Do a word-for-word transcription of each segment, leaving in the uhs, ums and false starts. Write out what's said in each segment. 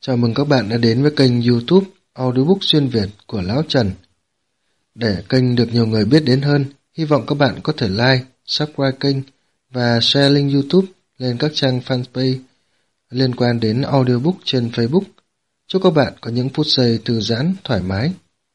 Chào mừng các bạn đã đến với kênh YouTube Audiobook Xuyên Việt của Lão Trần. Để kênh được nhiều người biết đến hơn, hy vọng các bạn có thể like, subscribe kênh và share link YouTube lên các trang fanpage liên quan đến audiobook trên Facebook. Chúc các bạn có những phút giây thư giãn, thoải mái.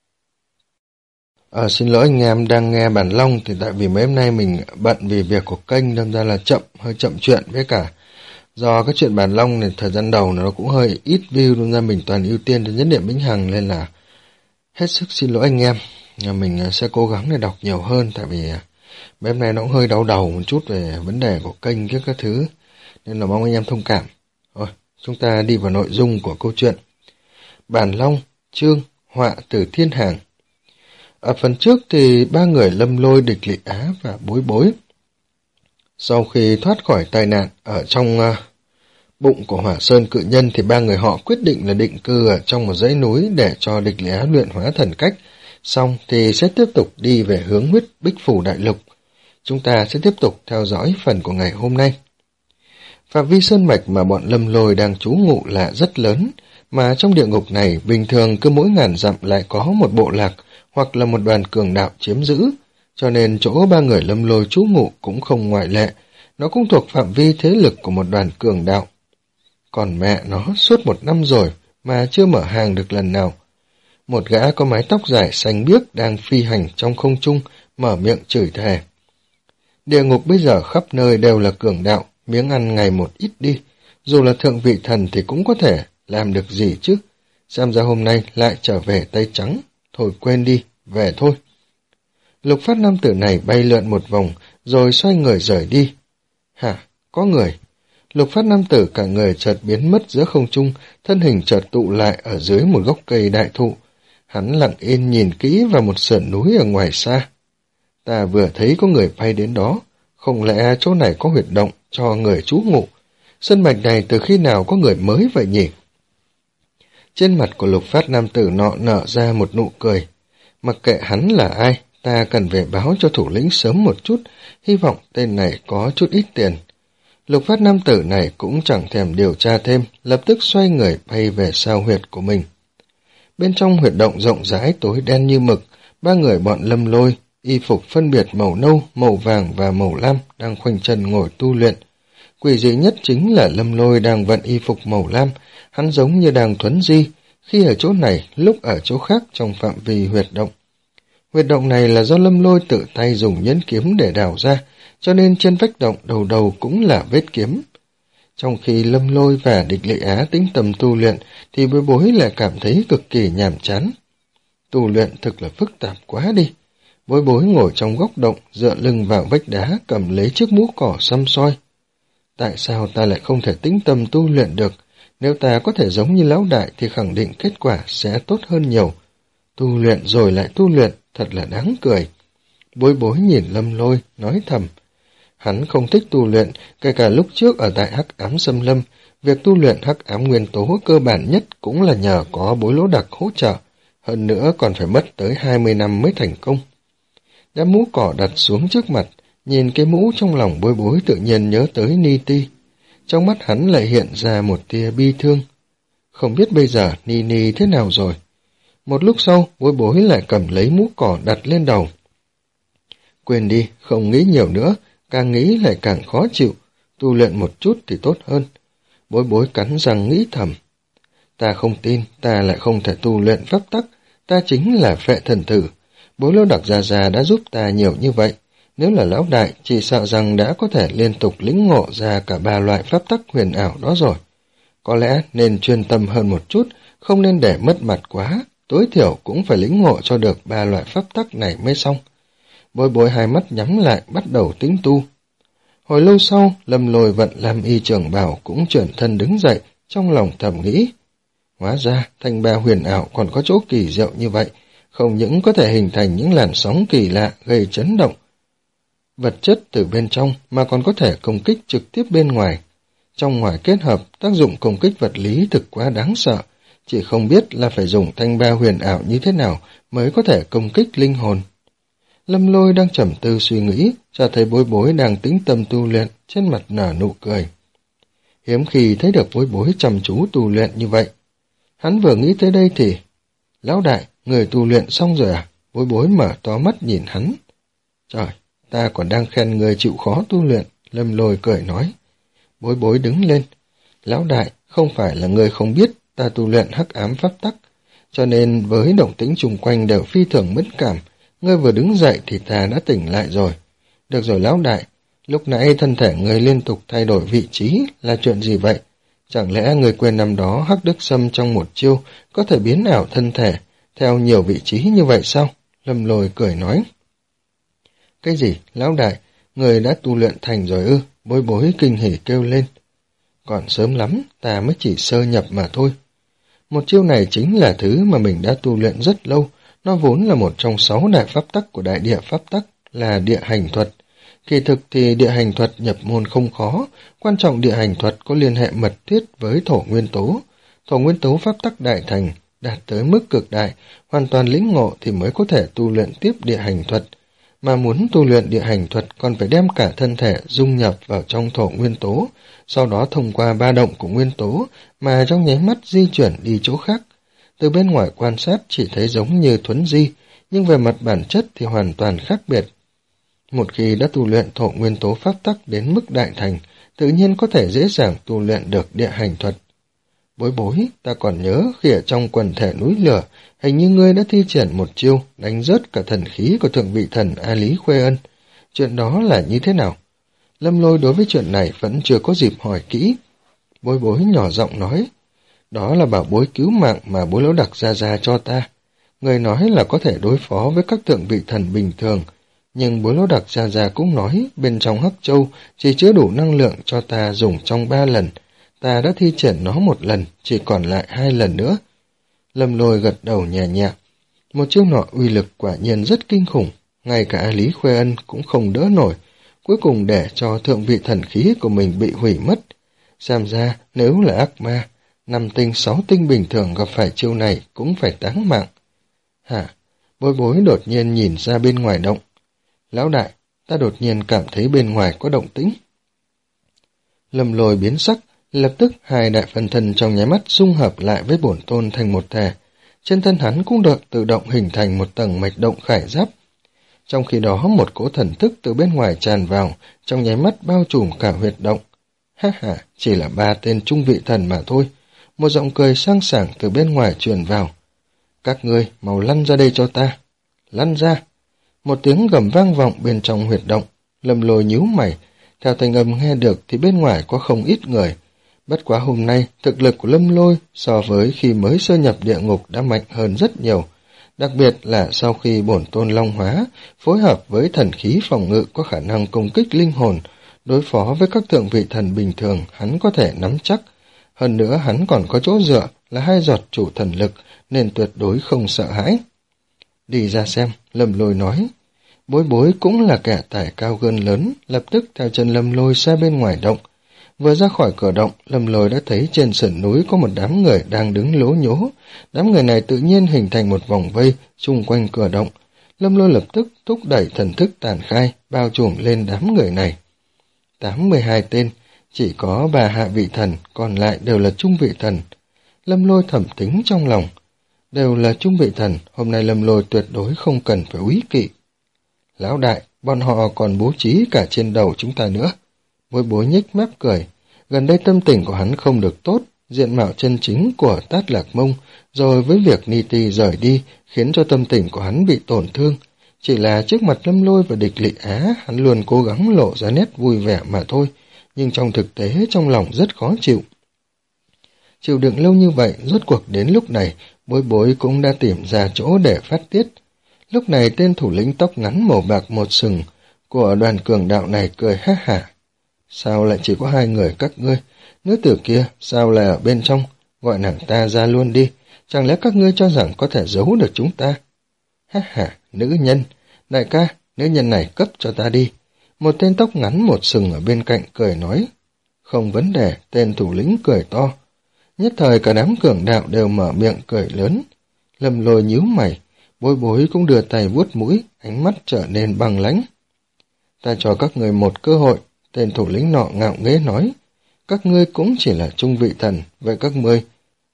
À, xin lỗi anh em đang nghe bản long thì tại vì mấy hôm nay mình bận vì việc của kênh nên ra là chậm, hơi chậm chuyện với cả do cái chuyện bản long này thời gian đầu nó cũng hơi ít view nên ra mình toàn ưu tiên cho nhất điểm Vĩnh Hằng nên là hết sức xin lỗi anh em. Mình sẽ cố gắng để đọc nhiều hơn tại vì mấy hôm nay nó cũng hơi đau đầu một chút về vấn đề của kênh các các thứ nên là mong anh em thông cảm. Rồi, chúng ta đi vào nội dung của câu chuyện. Bản long, chương, họa từ thiên hàng. Ở phần trước thì ba người Lâm Lôi, Địch Lị Á và Bối Bối sau khi thoát khỏi tai nạn ở trong uh, bụng của Hỏa Sơn cự nhân thì ba người họ quyết định là định cư ở trong một dãy núi để cho Địch Lị Á luyện hóa thần cách, xong thì sẽ tiếp tục đi về hướng huyết Bích Phủ Đại Lục. Chúng ta sẽ tiếp tục theo dõi phần của ngày hôm nay. Phạm vi sơn mạch mà bọn Lâm Lôi đang trú ngụ là rất lớn, mà trong địa ngục này bình thường cứ mỗi ngàn dặm lại có một bộ lạc hoặc là một đoàn cường đạo chiếm giữ, cho nên chỗ ba người Lâm Lôi trú ngụ cũng không ngoại lệ, nó cũng thuộc phạm vi thế lực của một đoàn cường đạo. Còn mẹ nó suốt một năm rồi mà chưa mở hàng được lần nào. Một gã có mái tóc dài xanh biếc đang phi hành trong không trung, mở miệng chửi thề. Địa ngục bây giờ khắp nơi đều là cường đạo, miếng ăn ngày một ít đi, dù là thượng vị thần thì cũng có thể làm được gì chứ. Xem ra hôm nay lại trở về tay trắng, thôi quên đi, về thôi. Lục phát nam tử này bay lượn một vòng, rồi xoay người rời đi. Hả, có người. Lục phát nam tử cả người chợt biến mất giữa không trung, thân hình chợt tụ lại ở dưới một gốc cây đại thụ. Hắn lặng yên nhìn kỹ vào một sườn núi ở ngoài xa. Ta vừa thấy có người bay đến đó, không lẽ chỗ này có huyệt động cho người trú ngụ? Sân mạch này từ khi nào có người mới vậy nhỉ? Trên mặt của lục phát nam tử nọ nở ra một nụ cười. Mặc kệ hắn là ai, ta cần về báo cho thủ lĩnh sớm một chút, hy vọng tên này có chút ít tiền. Lục phát nam tử này cũng chẳng thèm điều tra thêm, lập tức xoay người bay về sao huyệt của mình. Bên trong huyệt động rộng rãi tối đen như mực, ba người bọn Lâm Lôi, y phục phân biệt màu nâu, màu vàng và màu lam đang khoanh chân ngồi tu luyện. Quỷ dị nhất chính là Lâm Lôi đang vận y phục màu lam, hắn giống như đang thuấn di, khi ở chỗ này, lúc ở chỗ khác trong phạm vi huyệt động. Huyệt động này là do Lâm Lôi tự tay dùng nhẫn kiếm để đào ra, cho nên trên vách động đầu đầu cũng là vết kiếm. Trong khi Lâm Lôi và Địch Lị Á tĩnh tâm tu luyện, thì Bối Bối lại cảm thấy cực kỳ nhàm chán. Tu luyện thực là phức tạp quá đi. Bối Bối ngồi trong góc động, dựa lưng vào vách đá, cầm lấy chiếc mũ cỏ xăm soi. Tại sao ta lại không thể tĩnh tâm tu luyện được? Nếu ta có thể giống như lão đại thì khẳng định kết quả sẽ tốt hơn nhiều. Tu luyện rồi lại tu luyện, thật là đáng cười. Bối Bối nhìn Lâm Lôi, nói thầm. Hắn không thích tu luyện, kể cả lúc trước ở tại Hắc Ám Xâm Lâm, việc tu luyện Hắc Ám Nguyên Tố cơ bản nhất cũng là nhờ có Bối Lỗ Đặc hỗ trợ, hơn nữa còn phải mất tới hai mươi năm mới thành công. Đem mũ cỏ đặt xuống trước mặt, nhìn cái mũ trong lòng Bối Bối tự nhiên nhớ tới Ni Ti. Trong mắt hắn lại hiện ra một tia bi thương. Không biết bây giờ Ni Ni thế nào rồi. Một lúc sau, Bối Bối lại cầm lấy mũ cỏ đặt lên đầu. Quên đi, không nghĩ nhiều nữa, càng nghĩ lại càng khó chịu, tu luyện một chút thì tốt hơn. Bối Bối cắn răng nghĩ thầm. Ta không tin, ta lại không thể tu luyện pháp tắc, ta chính là Phệ Thần Tử. Bối Lỗ Đặc Gia Gia đã giúp ta nhiều như vậy, nếu là lão đại chỉ sợ rằng đã có thể liên tục lĩnh ngộ ra cả ba loại pháp tắc huyền ảo đó rồi. Có lẽ nên chuyên tâm hơn một chút, không nên để mất mặt quá, tối thiểu cũng phải lĩnh ngộ cho được ba loại pháp tắc này mới xong. Bối Bối hai mắt nhắm lại bắt đầu tính tu. Hồi lâu sau, Lâm Lôi vận làm y trưởng bảo cũng chuyển thân đứng dậy, trong lòng thầm nghĩ. Hóa ra, thanh ba huyền ảo còn có chỗ kỳ diệu như vậy, không những có thể hình thành những làn sóng kỳ lạ gây chấn động vật chất từ bên trong mà còn có thể công kích trực tiếp bên ngoài. Trong ngoài kết hợp, tác dụng công kích vật lý thực quá đáng sợ, chỉ không biết là phải dùng thanh ba huyền ảo như thế nào mới có thể công kích linh hồn. Lâm Lôi đang trầm tư suy nghĩ, cho thấy Bối Bối đang tĩnh tâm tu luyện, trên mặt nở nụ cười. Hiếm khi thấy được Bối Bối chăm chú tu luyện như vậy. Hắn vừa nghĩ tới đây thì, lão đại, người tu luyện xong rồi à? Bối bối mở to mắt nhìn hắn. Trời, ta còn đang khen người chịu khó tu luyện, Lâm Lôi cười nói. Bối bối đứng lên. Lão đại, không phải là người không biết ta tu luyện hắc ám pháp tắc, cho nên với động tĩnh chung quanh đều phi thường mẫn cảm. Ngươi vừa đứng dậy thì ta đã tỉnh lại rồi. Được rồi lão đại, lúc nãy thân thể người liên tục thay đổi vị trí là chuyện gì vậy? Chẳng lẽ người quên năm đó Hắc Đức Sâm trong một chiêu có thể biến ảo thân thể theo nhiều vị trí như vậy sao? Lâm Lôi cười nói. Cái gì, lão đại, người đã tu luyện thành rồi ư? Bối bối kinh hỉ kêu lên. Còn sớm lắm, ta mới chỉ sơ nhập mà thôi. Một chiêu này chính là thứ mà mình đã tu luyện rất lâu, nó vốn là một trong sáu đại pháp tắc của đại địa pháp tắc, là địa hành thuật. Kỳ thực thì địa hành thuật nhập môn không khó, quan trọng địa hành thuật có liên hệ mật thiết với thổ nguyên tố. Thổ nguyên tố pháp tắc đại thành, đạt tới mức cực đại, hoàn toàn lĩnh ngộ thì mới có thể tu luyện tiếp địa hành thuật. Mà muốn tu luyện địa hành thuật còn phải đem cả thân thể dung nhập vào trong thổ nguyên tố, sau đó thông qua ba động của nguyên tố mà trong nháy mắt di chuyển đi chỗ khác. Từ bên ngoài quan sát chỉ thấy giống như thuấn di, nhưng về mặt bản chất thì hoàn toàn khác biệt. Một khi đã tu luyện thổ nguyên tố pháp tắc đến mức đại thành, tự nhiên có thể dễ dàng tu luyện được địa hành thuật. Bối bối, ta còn nhớ khi ở trong quần thể núi lửa, hình như ngươi đã thi triển một chiêu đánh rớt cả thần khí của thượng vị thần A Lý Khuê Ân. Chuyện đó là như thế nào? Lâm Lôi đối với chuyện này vẫn chưa có dịp hỏi kỹ. Bối bối nhỏ giọng nói, đó là bảo bối cứu mạng mà bối Lão Đặc ra ra cho ta. Người nói là có thể đối phó với các thượng vị thần bình thường, nhưng bối Lão Đặc ra ra cũng nói bên trong Hắc Châu chỉ chứa đủ năng lượng cho ta dùng trong ba lần. Ta đã thi triển nó một lần, chỉ còn lại hai lần nữa. Lâm Lôi gật đầu nhẹ nhẹ. Một chiêu nọ uy lực quả nhiên rất kinh khủng, ngay cả A Lý Khuê Ân cũng không đỡ nổi, cuối cùng để cho thượng vị thần khí của mình bị hủy mất. Xem ra nếu là ác ma, năm tinh sáu tinh bình thường gặp phải chiêu này cũng phải táng mạng. Hả? Bối bối đột nhiên nhìn ra bên ngoài động. Lão đại, ta đột nhiên cảm thấy bên ngoài có động tĩnh. Lâm Lôi biến sắc, lập tức hai đại phần thân trong nháy mắt xung hợp lại với bổn tôn thành một thể. Trên thân hắn cũng được tự động hình thành một tầng mạch động khải giáp. Trong khi đó một cỗ thần thức từ bên ngoài tràn vào, trong nháy mắt bao trùm cả huyệt động. Ha ha, chỉ là ba tên trung vị thần mà thôi. Một giọng cười sang sảng từ bên ngoài truyền vào. Các ngươi mau lăn ra đây cho ta. Lăn ra. Một tiếng gầm vang vọng bên trong huyệt động. Lâm Lôi nhíu mày. Theo thanh âm nghe được thì bên ngoài có không ít người. Bất quá hôm nay, thực lực của Lâm Lôi so với khi mới sơ nhập địa ngục đã mạnh hơn rất nhiều. Đặc biệt là sau khi bổn tôn long hóa, phối hợp với thần khí phòng ngự có khả năng công kích linh hồn, đối phó với các thượng vị thần bình thường hắn có thể nắm chắc. Hơn nữa hắn còn có chỗ dựa là hai giọt chủ thần lực nên tuyệt đối không sợ hãi. Đi ra xem, Lâm Lôi nói. Bối bối cũng là kẻ tài cao gân lớn, lập tức theo chân Lâm Lôi ra bên ngoài động. Vừa ra khỏi cửa động, Lâm Lôi đã thấy trên sườn núi có một đám người đang đứng lố nhố. Đám người này tự nhiên hình thành một vòng vây xung quanh cửa động. Lâm Lôi lập tức thúc đẩy thần thức tàn khai, bao trùm lên đám người này. tám mươi hai tên, chỉ có ba hạ vị thần, còn lại đều là trung vị thần. Lâm Lôi thẩm tính trong lòng. Đều là trung vị thần, hôm nay Lâm Lôi tuyệt đối không cần phải úy kỵ. Lão đại, bọn họ còn bố trí cả trên đầu chúng ta nữa. Bối bối nhếch mép cười. Gần đây tâm tình của hắn không được tốt, diện mạo chân chính của Tát Lạc Mông, rồi với việc Ni Ti rời đi, khiến cho tâm tình của hắn bị tổn thương. Chỉ là trước mặt Lâm Lôi và địch Lị Á, hắn luôn cố gắng lộ ra nét vui vẻ mà thôi, nhưng trong thực tế trong lòng rất khó chịu. Chịu đựng lâu như vậy, rốt cuộc đến lúc này, bối bối cũng đã tìm ra chỗ để phát tiết. Lúc này tên thủ lĩnh tóc ngắn màu bạc một sừng của đoàn cường đạo này cười ha hả. Sao lại chỉ có hai người các ngươi? Nữ tử kia sao lại ở bên trong? Gọi nàng ta ra luôn đi. Chẳng lẽ các ngươi cho rằng có thể giấu được chúng ta? Ha ha, nữ nhân. Đại ca, nữ nhân này cấp cho ta đi. Một tên tóc ngắn một sừng ở bên cạnh cười nói. Không vấn đề, tên thủ lĩnh cười to. Nhất thời cả đám cường đạo đều mở miệng cười lớn. Lâm Lôi nhíu mày. Bối bối cũng đưa tay vuốt mũi, ánh mắt trở nên băng lãnh. Ta cho các người một cơ hội. Tên thủ lĩnh nọ ngạo nghễ nói, các ngươi cũng chỉ là trung vị thần, vậy các ngươi,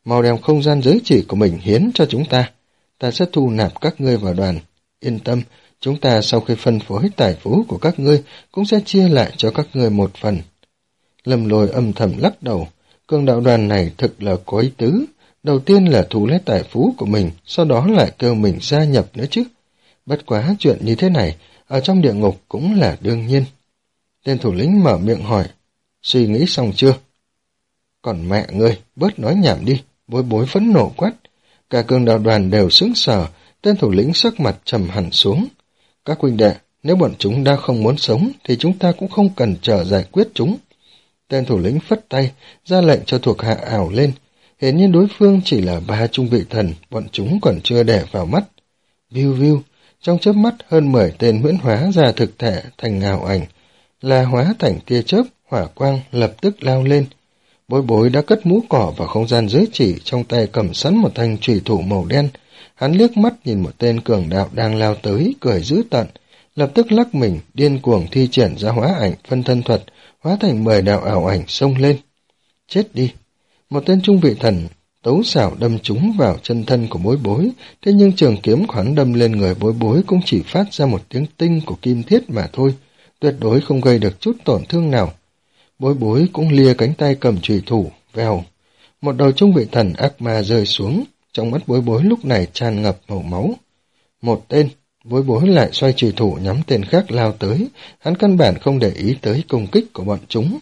mau đem không gian giới chỉ của mình hiến cho chúng ta. Ta sẽ thu nạp các ngươi vào đoàn. Yên tâm, chúng ta sau khi phân phối tài phú của các ngươi cũng sẽ chia lại cho các ngươi một phần. Lâm Lôi âm thầm lắc đầu, cường đạo đoàn này thực là có ý tứ. Đầu tiên là thu lấy tài phú của mình, sau đó lại kêu mình gia nhập nữa chứ. Bất quá chuyện như thế này, ở trong địa ngục cũng là đương nhiên. Tên thủ lĩnh mở miệng hỏi, suy nghĩ xong chưa? Còn mẹ ngươi, bớt nói nhảm đi, Bối Bối phẫn nộ quát. Cả cường đạo đoàn đều sững sờ, tên thủ lĩnh sắc mặt trầm hẳn xuống. Các huynh đệ, nếu bọn chúng đã không muốn sống, thì chúng ta cũng không cần chờ giải quyết chúng. Tên thủ lĩnh phất tay, ra lệnh cho thuộc hạ ảo lên. Hiển nhiên đối phương chỉ là ba trung vị thần, bọn chúng còn chưa để vào mắt. Viu viu, trong chớp mắt hơn mười tên huyễn hóa ra thực thể thành ảo ảnh, là hóa thành tia chớp, hỏa quang lập tức lao lên. Bối Bối đã cất mũ cỏ vào không gian giới chỉ, trong tay cầm sẵn một thanh chùy thủ màu đen. Hắn liếc mắt nhìn một tên cường đạo đang lao tới, cười dữ tợn, lập tức lắc mình, điên cuồng thi triển ra hóa ảnh phân thân thuật, hóa thành mười đạo ảo ảnh xông lên. Chết đi! Một tên trung vị thần tấu xảo đâm trúng vào chân thân của Bối Bối, thế nhưng trường kiếm của hắn đâm lên người Bối Bối cũng chỉ phát ra một tiếng tinh của kim thiết mà thôi, tuyệt đối không gây được chút tổn thương nào. Bối Bối cũng lia cánh tay cầm chùy thủ, vèo. Một đầu trung vị thần ác ma rơi xuống, trong mắt Bối Bối lúc này tràn ngập màu máu. Một tên, Bối Bối lại xoay chùy thủ nhắm tên khác lao tới, hắn căn bản không để ý tới công kích của bọn chúng.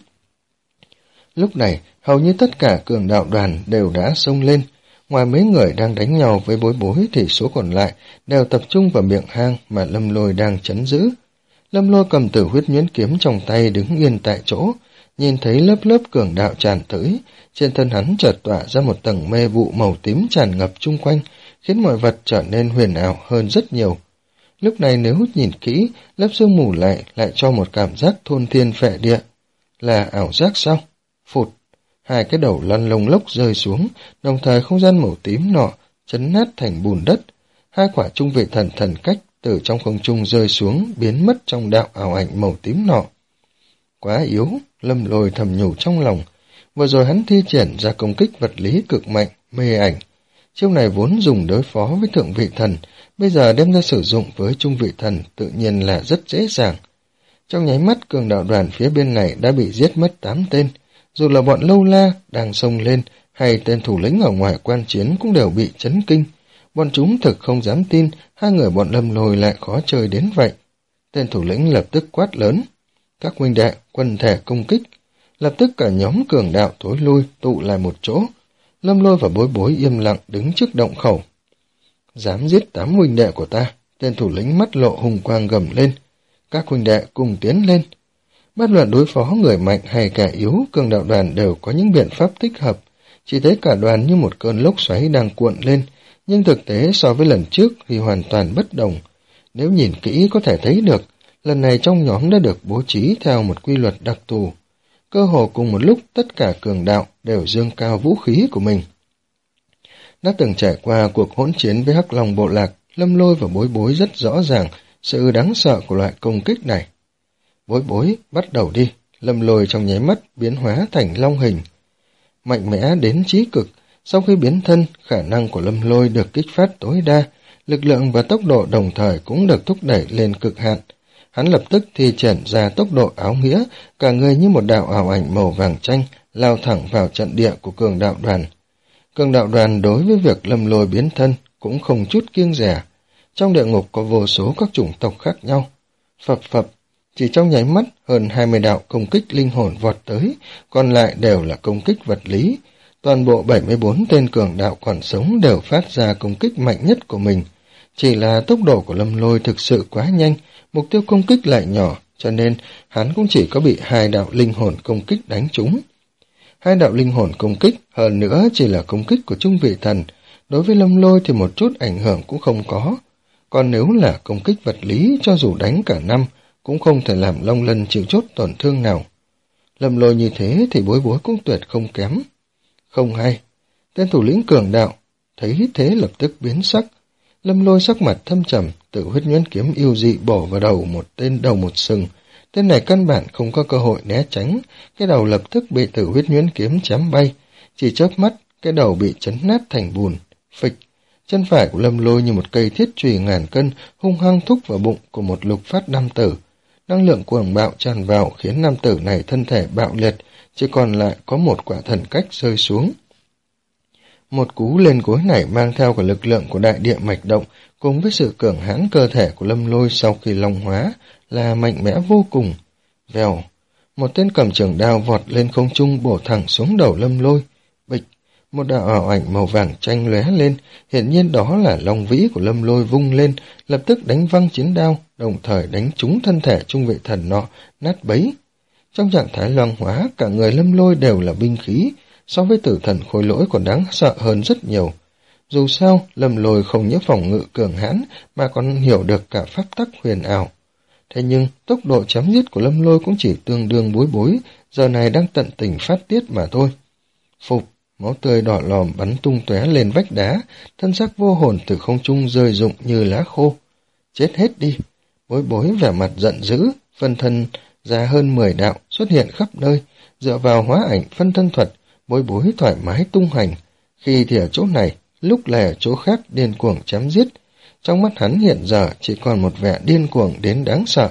Lúc này, hầu như tất cả cường đạo đoàn đều đã xông lên. Ngoài mấy người đang đánh nhau với Bối Bối thì số còn lại đều tập trung vào miệng hang mà Lâm Lôi đang trấn giữ. Lâm Lôi cầm Tử Huyết Nhuyễn kiếm trong tay đứng yên tại chỗ, nhìn thấy lớp lớp cường đạo tràn tới, trên thân hắn chợt tỏa ra một tầng mê vụ màu tím tràn ngập chung quanh, khiến mọi vật trở nên huyền ảo hơn rất nhiều. Lúc này nếu nhìn kỹ, lớp sương mù lại lại cho một cảm giác thôn thiên phệ địa. Là ảo giác sao? Phụt! Hai cái đầu lăn lông lốc rơi xuống, đồng thời không gian màu tím nọ chấn nát thành bùn đất. Hai quả trung vị thần thần cách từ trong không trung rơi xuống, biến mất trong đạo ảo ảnh màu tím nọ. Quá yếu, Lâm Lôi thầm nhủ trong lòng. Vừa rồi hắn thi triển ra công kích vật lý cực mạnh, mê ảnh. Chiêu này vốn dùng đối phó với thượng vị thần, bây giờ đem ra sử dụng với trung vị thần tự nhiên là rất dễ dàng. Trong nháy mắt cường đạo đoàn phía bên này đã bị giết mất tám tên. Dù là bọn lâu la đang xông lên hay tên thủ lĩnh ở ngoài quan chiến cũng đều bị chấn kinh. Bọn chúng thực không dám tin hai người bọn Lâm Lôi lại khó chơi đến vậy. Tên thủ lĩnh lập tức quát lớn. Các huynh đệ, quần thể công kích. Lập tức cả nhóm cường đạo tối lui tụ lại một chỗ. Lâm Lôi và Bối Bối im lặng đứng trước động khẩu. Dám giết tám huynh đệ của ta, tên thủ lĩnh mắt lộ hùng quang gầm lên. Các huynh đệ cùng tiến lên. Bất luận đối phó người mạnh hay kẻ yếu, cường đạo đoàn đều có những biện pháp thích hợp. Chỉ thấy cả đoàn như một cơn lốc xoáy đang cuộn lên, nhưng thực tế so với lần trước thì hoàn toàn bất đồng. Nếu nhìn kỹ có thể thấy được, lần này trong nhóm đã được bố trí theo một quy luật đặc thù. Cơ hồ cùng một lúc tất cả cường đạo đều dương cao vũ khí của mình. Đã từng trải qua cuộc hỗn chiến với Hắc Long bộ lạc, Lâm Lôi và Bối Bối rất rõ ràng sự đáng sợ của loại công kích này. Bối Bối, bắt đầu đi. Lâm Lôi trong nháy mắt biến hóa thành long hình. Mạnh mẽ đến chí cực, sau khi biến thân, khả năng của Lâm Lôi được kích phát tối đa, lực lượng và tốc độ đồng thời cũng được thúc đẩy lên cực hạn. Hắn lập tức thi triển ra tốc độ áo nghĩa, cả người như một đạo ảo ảnh màu vàng chanh, lao thẳng vào trận địa của cường đạo đoàn. Cường đạo đoàn đối với việc Lâm Lôi biến thân cũng không chút kiêng dè. Trong địa ngục có vô số các chủng tộc khác nhau. Phập phập, chỉ trong nháy mắt hơn hai mươi đạo công kích linh hồn vọt tới, còn lại đều là công kích vật lý. Toàn bộ bảy mươi bốn tên cường đạo còn sống đều phát ra công kích mạnh nhất của mình. Chỉ là tốc độ của Lâm Lôi thực sự quá nhanh, mục tiêu công kích lại nhỏ, cho nên hắn cũng chỉ có bị hai đạo linh hồn công kích đánh trúng. Hai đạo linh hồn công kích, hơn nữa chỉ là công kích của trung vị thần, đối với Lâm Lôi thì một chút ảnh hưởng cũng không có. Còn nếu là công kích vật lý, cho dù đánh cả năm, cũng không thể làm Long Lân chịu chốt tổn thương nào. Lâm Lôi như thế thì Bối Bối cũng tuyệt không kém. Không hay, tên thủ lĩnh cường đạo, thấy thế lập tức biến sắc. Lâm Lôi sắc mặt thâm trầm, Tử Huyết Nhuyễn kiếm yêu dị bổ vào đầu một tên đầu một sừng. Tên này căn bản không có cơ hội né tránh, cái đầu lập tức bị Tử Huyết Nhuyễn kiếm chém bay. Chỉ chớp mắt, cái đầu bị chấn nát thành bùn. Phịch, chân phải của Lâm Lôi như một cây thiết chùy ngàn cân hung hăng thúc vào bụng của một lục phát nam tử. Năng lượng cuồng bạo tràn vào khiến nam tử này thân thể bạo liệt, chỉ còn lại có một quả thần cách rơi xuống. Một cú lên gối này mang theo cả lực lượng của đại địa mạch động cùng với sự cường hãn cơ thể của Lâm Lôi sau khi long hóa là mạnh mẽ vô cùng. Vèo, một tên cầm trường đao vọt lên không trung bổ thẳng xuống đầu Lâm Lôi. Bịch, một đạo ảo ảnh màu vàng chanh lóe lên, hiển nhiên đó là long vĩ của Lâm Lôi vung lên, lập tức đánh văng chiến đao, đồng thời đánh trúng thân thể trung vị thần nọ, nát bấy. Trong trạng thái loang hóa, cả người Lâm Lôi đều là binh khí, so với tử thần khối lỗi còn đáng sợ hơn rất nhiều. Dù sao, Lâm Lôi không những phòng ngự cường hãn mà còn hiểu được cả pháp tắc huyền ảo. Thế nhưng, tốc độ chém giết của Lâm Lôi cũng chỉ tương đương Bối Bối, giờ này đang tận tình phát tiết mà thôi. Phục, máu tươi đỏ lòm bắn tung tóe lên vách đá, thân xác vô hồn từ không trung rơi rụng như lá khô. Chết hết đi! Bối Bối vẻ mặt giận dữ, phân thân ra hơn mười đạo xuất hiện khắp nơi, dựa vào hóa ảnh phân thân thuật, Bối Bối thoải mái tung hành, khi thì ở chỗ này, lúc lại ở chỗ khác điên cuồng chém giết. Trong mắt hắn hiện giờ chỉ còn một vẻ điên cuồng đến đáng sợ.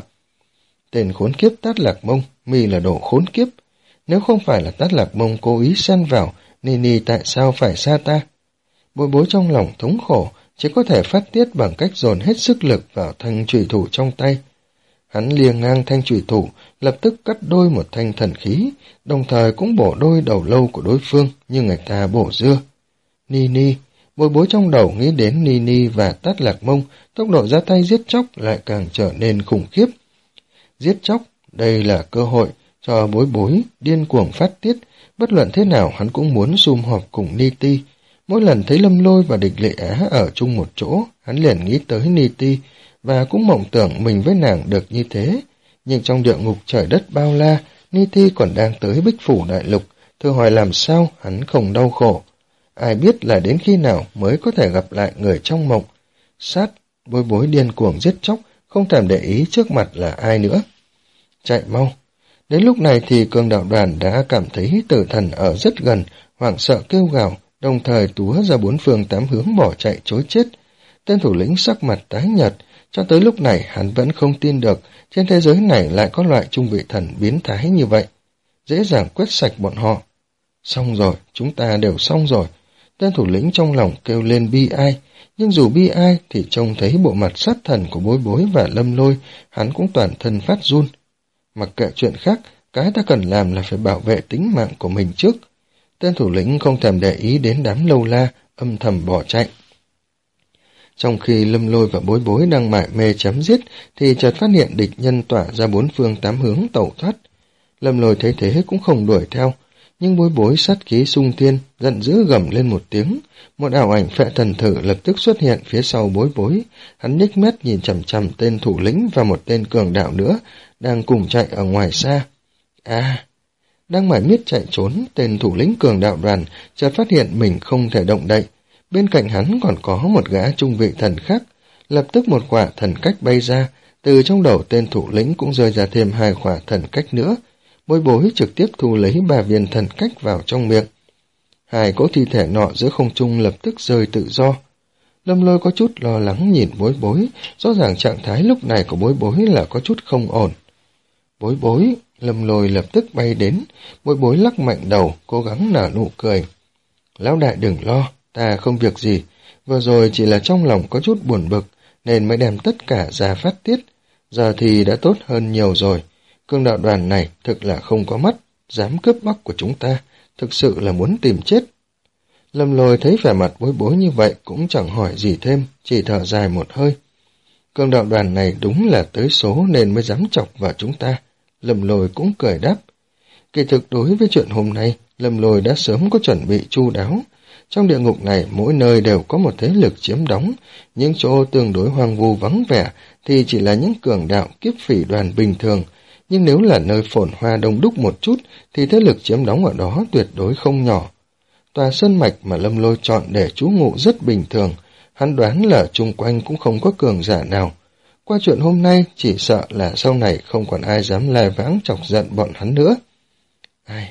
Tên khốn kiếp Tát Lạc Mông, mi là đồ khốn kiếp. Nếu không phải là Tát Lạc Mông cố ý xen vào, Nini tại sao phải xa ta? Bối Bối trong lòng thống khổ, chỉ có thể phát tiết bằng cách dồn hết sức lực vào thanh chủy thủ trong tay. Hắn liềng ngang thanh chủy thủ, lập tức cắt đôi một thanh thần khí, đồng thời cũng bổ đôi đầu lâu của đối phương như người ta bổ dưa. Nini, Bối Bối trong đầu nghĩ đến Nini và Tát Lạc Mông, tốc độ ra tay giết chóc lại càng trở nên khủng khiếp. Giết chóc, đây là cơ hội cho Bối Bối điên cuồng phát tiết, bất luận thế nào hắn cũng muốn sum họp cùng Niti. Mỗi lần thấy Lâm Lôi và Địch Lệ Á ở chung một chỗ, hắn liền nghĩ tới Niti, và cũng mộng tưởng mình với nàng được như thế. Nhưng trong địa ngục trời đất bao la, Niti còn đang tới Bích Phủ Đại Lục, thử hỏi làm sao hắn không đau khổ. Ai biết là đến khi nào mới có thể gặp lại người trong mộng. Sát, Bối Bối điên cuồng giết chóc, không thèm để ý trước mặt là ai nữa. Chạy mau. Đến lúc này thì cường đạo đoàn đã cảm thấy tử thần ở rất gần, hoảng sợ kêu gào, đồng thời túa ra bốn phương tám hướng bỏ chạy trối chết. Tên thủ lĩnh sắc mặt tái nhợt, cho tới lúc này hắn vẫn không tin được trên thế giới này lại có loại trung vị thần biến thái như vậy. Dễ dàng quét sạch bọn họ. Xong rồi, chúng ta đều xong rồi. Tên thủ lĩnh trong lòng kêu lên bi ai, nhưng dù bi ai thì trông thấy bộ mặt sát thần của Bối Bối và Lâm Lôi, hắn cũng toàn thân phát run. Mặc kệ chuyện khác, cái ta cần làm là phải bảo vệ tính mạng của mình trước. Tên thủ lĩnh không thèm để ý đến đám lâu la, âm thầm bỏ chạy. Trong khi Lâm Lôi và Bối Bối đang mải mê chém giết, thì chợt phát hiện địch nhân tỏa ra bốn phương tám hướng tẩu thoát. Lâm Lôi thấy thế cũng không đuổi theo, nhưng Bối Bối sát khí sung thiên, giận dữ gầm lên một tiếng. Một ảo ảnh phệ thần thử lập tức xuất hiện phía sau Bối Bối. Hắn nhếch mép nhìn chằm chằm tên thủ lĩnh và một tên cường đạo nữa, đang cùng chạy ở ngoài xa. À, đang mải miết chạy trốn, tên thủ lĩnh cường đạo đoàn chợt phát hiện mình không thể động đậy. Bên cạnh hắn còn có một gã trung vị thần khác. Lập tức một quả thần cách bay ra, từ trong đầu tên thủ lĩnh cũng rơi ra thêm hai quả thần cách nữa. Bối Bối trực tiếp thu lấy ba viên thần cách vào trong miệng. Hai cỗ thi thể nọ giữa không trung lập tức rơi tự do. Lâm Lôi có chút lo lắng nhìn Bối Bối, rõ ràng trạng thái lúc này của Bối Bối là có chút không ổn. Bối Bối, Lâm Lôi lập tức bay đến, Bối Bối lắc mạnh đầu, cố gắng nở nụ cười. Lão đại đừng lo, ta không việc gì, vừa rồi chỉ là trong lòng có chút buồn bực, nên mới đem tất cả ra phát tiết, giờ thì đã tốt hơn nhiều rồi. Cương đạo đoàn này thực là không có mắt, dám cướp bóc của chúng ta, thực sự là muốn tìm chết. Lâm Lôi thấy vẻ mặt Bối Bối như vậy cũng chẳng hỏi gì thêm, chỉ thở dài một hơi. Cương đạo đoàn này đúng là tới số nên mới dám chọc vào chúng ta. Lâm Lôi cũng cười đáp. Kỳ thực đối với chuyện hôm nay, Lâm Lôi đã sớm có chuẩn bị chu đáo. Trong địa ngục này mỗi nơi đều có một thế lực chiếm đóng, những chỗ tương đối hoang vu vắng vẻ thì chỉ là những cường đạo kiếp phỉ đoàn bình thường, nhưng nếu là nơi phồn hoa đông đúc một chút thì thế lực chiếm đóng ở đó tuyệt đối không nhỏ. Tòa sơn mạch mà Lâm Lôi chọn để trú ngụ rất bình thường, hắn đoán là chung quanh cũng không có cường giả nào. Qua chuyện hôm nay chỉ sợ là sau này không còn ai dám lai vãng chọc giận bọn hắn nữa. Ai,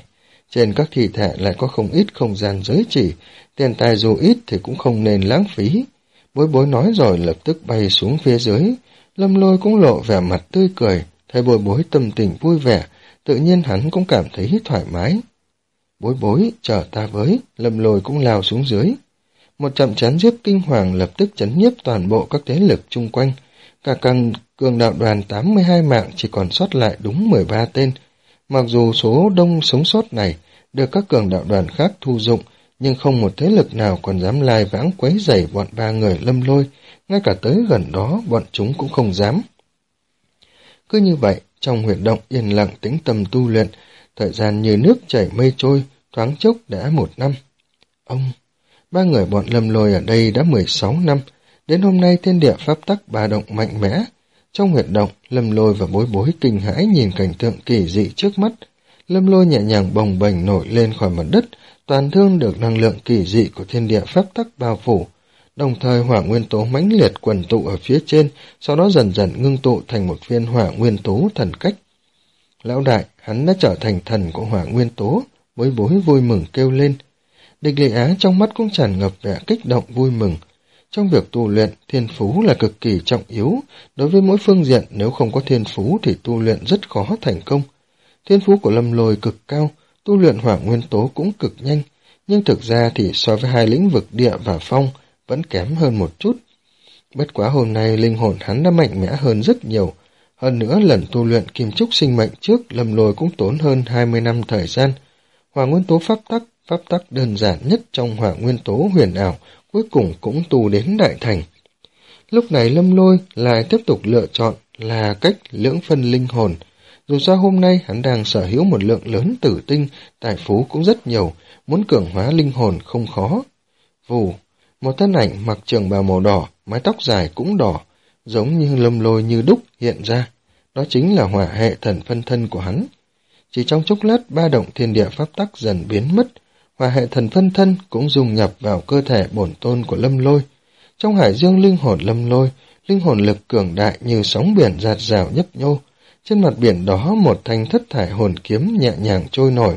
Trên các thi thể lại có không ít không gian giới chỉ, tiền tài dù ít thì cũng không nên lãng phí. Bối bối nói rồi lập tức bay xuống phía dưới. Lâm Lôi cũng lộ vẻ mặt tươi cười, thấy bối bối tâm tình vui vẻ, tự nhiên hắn cũng cảm thấy thoải mái. Bối bối, chờ ta với, Lâm Lôi cũng lao xuống dưới. Một trận chấn giết kinh hoàng lập tức chấn nhiếp toàn bộ các thế lực chung quanh. Cả càng cường đạo đoàn tám mươi hai mạng chỉ còn sót lại đúng mười ba tên. Mặc dù số đông sống sót này được các cường đạo đoàn khác thu dụng, nhưng không một thế lực nào còn dám lai vãng quấy rầy bọn ba người Lâm Lôi, ngay cả tới gần đó bọn chúng cũng không dám. Cứ như vậy, trong huyệt động yên lặng tĩnh tâm tu luyện, thời gian như nước chảy mây trôi, thoáng chốc đã một năm. Ông, ba người bọn Lâm Lôi ở đây đã mười sáu năm, đến hôm nay thiên địa pháp tắc ba động mạnh mẽ. Trong huyệt động, Lâm Lôi và Bối Bối kinh hãi nhìn cảnh tượng kỳ dị trước mắt. Lâm Lôi nhẹ nhàng bồng bềnh nổi lên khỏi mặt đất, toàn thương được năng lượng kỳ dị của thiên địa pháp tắc bao phủ. Đồng thời hỏa nguyên tố mãnh liệt quần tụ ở phía trên, sau đó dần dần ngưng tụ thành một viên hỏa nguyên tố thần cách. Lão đại, hắn đã trở thành thần của hỏa nguyên tố, Bối Bối vui mừng kêu lên. Địch Lệ Á trong mắt cũng tràn ngập vẻ kích động vui mừng. Trong việc tu luyện, thiên phú là cực kỳ trọng yếu. Đối với mỗi phương diện, nếu không có thiên phú thì tu luyện rất khó thành công. Thiên phú của Lâm Lôi cực cao, tu luyện hỏa nguyên tố cũng cực nhanh, nhưng thực ra thì so với hai lĩnh vực địa và phong vẫn kém hơn một chút. Bất quá hôm nay linh hồn hắn đã mạnh mẽ hơn rất nhiều. Hơn nữa lần tu luyện kim trúc sinh mệnh trước, Lâm Lôi cũng tốn hơn hai mươi năm thời gian. Hỏa nguyên tố pháp tắc, pháp tắc đơn giản nhất trong hỏa nguyên tố huyền ảo, cuối cùng cũng tu đến đại thành. Lúc này Lâm Lôi lại tiếp tục lựa chọn là cách lưỡng phân linh hồn. Dù sao hôm nay hắn đang sở hữu một lượng lớn tử tinh, tài phú cũng rất nhiều, muốn cường hóa linh hồn không khó. Vù, một thân ảnh mặc trường bào màu đỏ, mái tóc dài cũng đỏ, giống như Lâm Lôi như đúc hiện ra. Đó chính là hỏa hệ thần phân thân của hắn. Chỉ trong chốc lát, ba động thiên địa pháp tắc dần biến mất, hỏa hệ thần phân thân cũng dung nhập vào cơ thể bổn tôn của Lâm Lôi. Trong hải dương linh hồn Lâm Lôi, linh hồn lực cường đại như sóng biển dạt dào nhấp nhô. Trên mặt biển đó một thanh thất thải hồn kiếm nhẹ nhàng trôi nổi.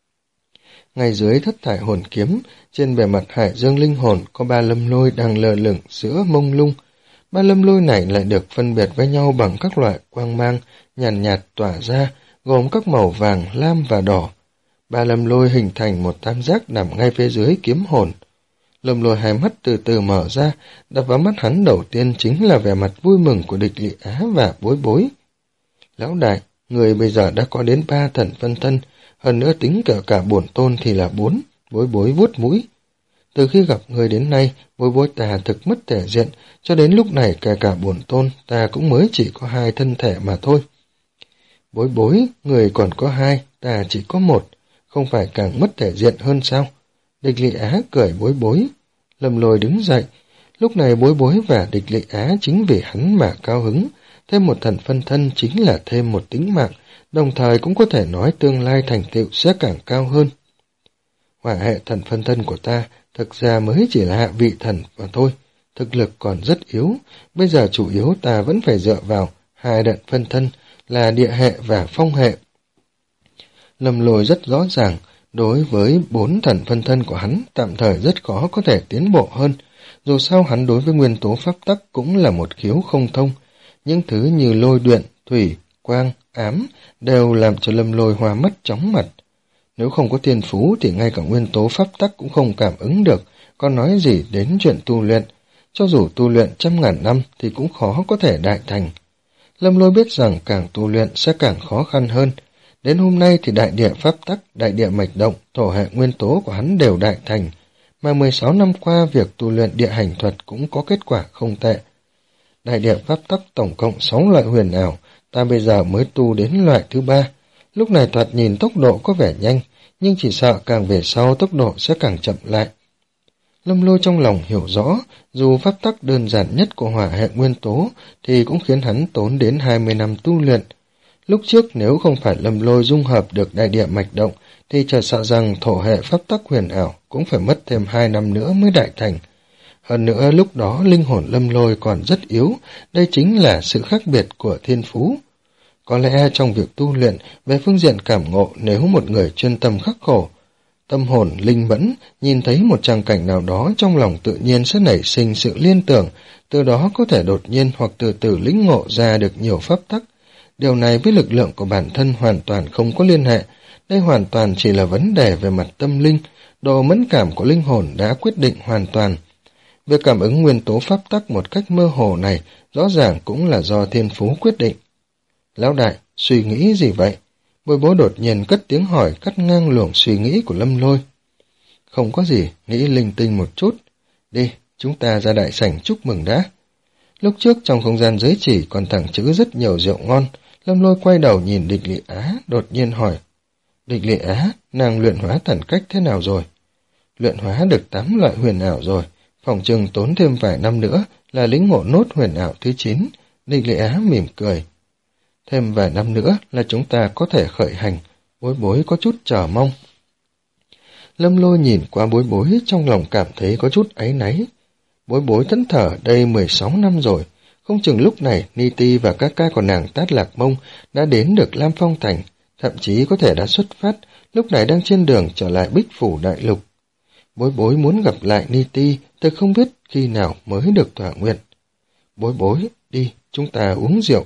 Ngay dưới thất thải hồn kiếm, trên bề mặt hải dương linh hồn có ba Lâm Lôi đang lơ lửng giữa mông lung. Ba Lâm Lôi này lại được phân biệt với nhau bằng các loại quang mang nhàn nhạt, nhạt tỏa ra, gồm các màu vàng, lam và đỏ. Ba Lâm Lôi hình thành một tam giác nằm ngay phía dưới kiếm hồn. Lâm Lôi hai mắt từ từ mở ra, đập vào mắt hắn đầu tiên chính là vẻ mặt vui mừng của Địch Lị Á và Bối Bối. Lão đại, người bây giờ đã có đến ba thần phân thân, hơn nữa tính cả cả bổn tôn thì là bốn. Bối Bối vuốt mũi. Từ khi gặp người đến nay, Bối Bối ta thực mất thể diện, cho đến lúc này kể cả bổn tôn ta cũng mới chỉ có hai thân thể mà thôi. Bối Bối, người còn có hai, ta chỉ có một, không phải càng mất thể diện hơn sao? Địch Lị Á cười Bối Bối. Lâm Lôi đứng dậy, lúc này Bối Bối và Địch Lị Á chính vì hắn mà cao hứng, thêm một thần phân thân chính là thêm một tính mạng, đồng thời cũng có thể nói tương lai thành tựu sẽ càng cao hơn. Hỏa hệ thần phân thân của ta thực ra mới chỉ là hạ vị thần mà thôi, thực lực còn rất yếu, bây giờ chủ yếu ta vẫn phải dựa vào hai đợt phân thân là địa hệ và phong hệ. Lâm Lôi rất rõ ràng, đối với bốn thần phân thân của hắn tạm thời rất khó có thể tiến bộ hơn, dù sao hắn đối với nguyên tố pháp tắc cũng là một khiếu không thông, những thứ như lôi điện, thủy, quang, ám đều làm cho Lâm Lôi hoa mắt chóng mặt. Nếu không có thiên phú thì ngay cả nguyên tố pháp tắc cũng không cảm ứng được, còn nói gì đến chuyện tu luyện. Cho dù tu luyện trăm ngàn năm thì cũng khó có thể đại thành. Lâm Lôi biết rằng càng tu luyện sẽ càng khó khăn hơn. Đến hôm nay thì đại địa pháp tắc, đại địa mạch động, thổ hệ nguyên tố của hắn đều đại thành, mà mười sáu năm qua việc tu luyện địa hành thuật cũng có kết quả không tệ. Đại địa pháp tắc tổng cộng sáu loại huyền ảo, ta bây giờ mới tu đến loại thứ ba. Lúc này thoạt nhìn tốc độ có vẻ nhanh, nhưng chỉ sợ càng về sau tốc độ sẽ càng chậm lại. Lâm Lôi trong lòng hiểu rõ, dù pháp tắc đơn giản nhất của hỏa hệ nguyên tố thì cũng khiến hắn tốn đến hai mươi năm tu luyện. Lúc trước nếu không phải Lâm Lôi dung hợp được đại địa mạch động thì chờ sợ rằng thổ hệ pháp tắc huyền ảo cũng phải mất thêm hai năm nữa mới đại thành. Hơn nữa lúc đó linh hồn Lâm Lôi còn rất yếu, đây chính là sự khác biệt của thiên phú. Có lẽ trong việc tu luyện về phương diện cảm ngộ, nếu một người chuyên tâm khắc khổ, tâm hồn linh mẫn, nhìn thấy một tràng cảnh nào đó, trong lòng tự nhiên sẽ nảy sinh sự liên tưởng, từ đó có thể đột nhiên hoặc từ từ lĩnh ngộ ra được nhiều pháp tắc. Điều này với lực lượng của bản thân hoàn toàn không có liên hệ, đây hoàn toàn chỉ là vấn đề về mặt tâm linh, độ mẫn cảm của linh hồn đã quyết định hoàn toàn. Việc cảm ứng nguyên tố pháp tắc một cách mơ hồ này rõ ràng cũng là do thiên phú quyết định. Lão đại, suy nghĩ gì vậy? Bối bối đột nhiên cất tiếng hỏi cắt ngang luồng suy nghĩ của Lâm Lôi. Không có gì, nghĩ linh tinh một chút. Đi, chúng ta ra đại sảnh chúc mừng đã. Lúc trước trong không gian giới chỉ còn thẳng chữ rất nhiều rượu ngon, Lâm Lôi quay đầu nhìn Địch Lị Á, đột nhiên hỏi. Địch Lị Á, nàng luyện hóa thần cách thế nào rồi? Luyện hóa được tám loại huyền ảo rồi, phòng chừng tốn thêm vài năm nữa là lĩnh ngộ nốt huyền ảo thứ chín. Địch Lị Á mỉm cười. Thêm vài năm nữa là chúng ta có thể khởi hành, bối bối có chút chờ mong. Lâm Lôi nhìn qua bối bối, trong lòng cảm thấy có chút áy náy. Bối bối thẫn thờ đây mười sáu năm rồi, không chừng lúc này Ni Ti và các ca của nàng Tát Lạc Mông đã đến được Lam Phong Thành, thậm chí có thể đã xuất phát, lúc này đang trên đường trở lại Bích Phủ Đại Lục. Bối bối muốn gặp lại Ni Ti, tôi không biết khi nào mới được thỏa nguyện. Bối bối, đi, chúng ta uống rượu.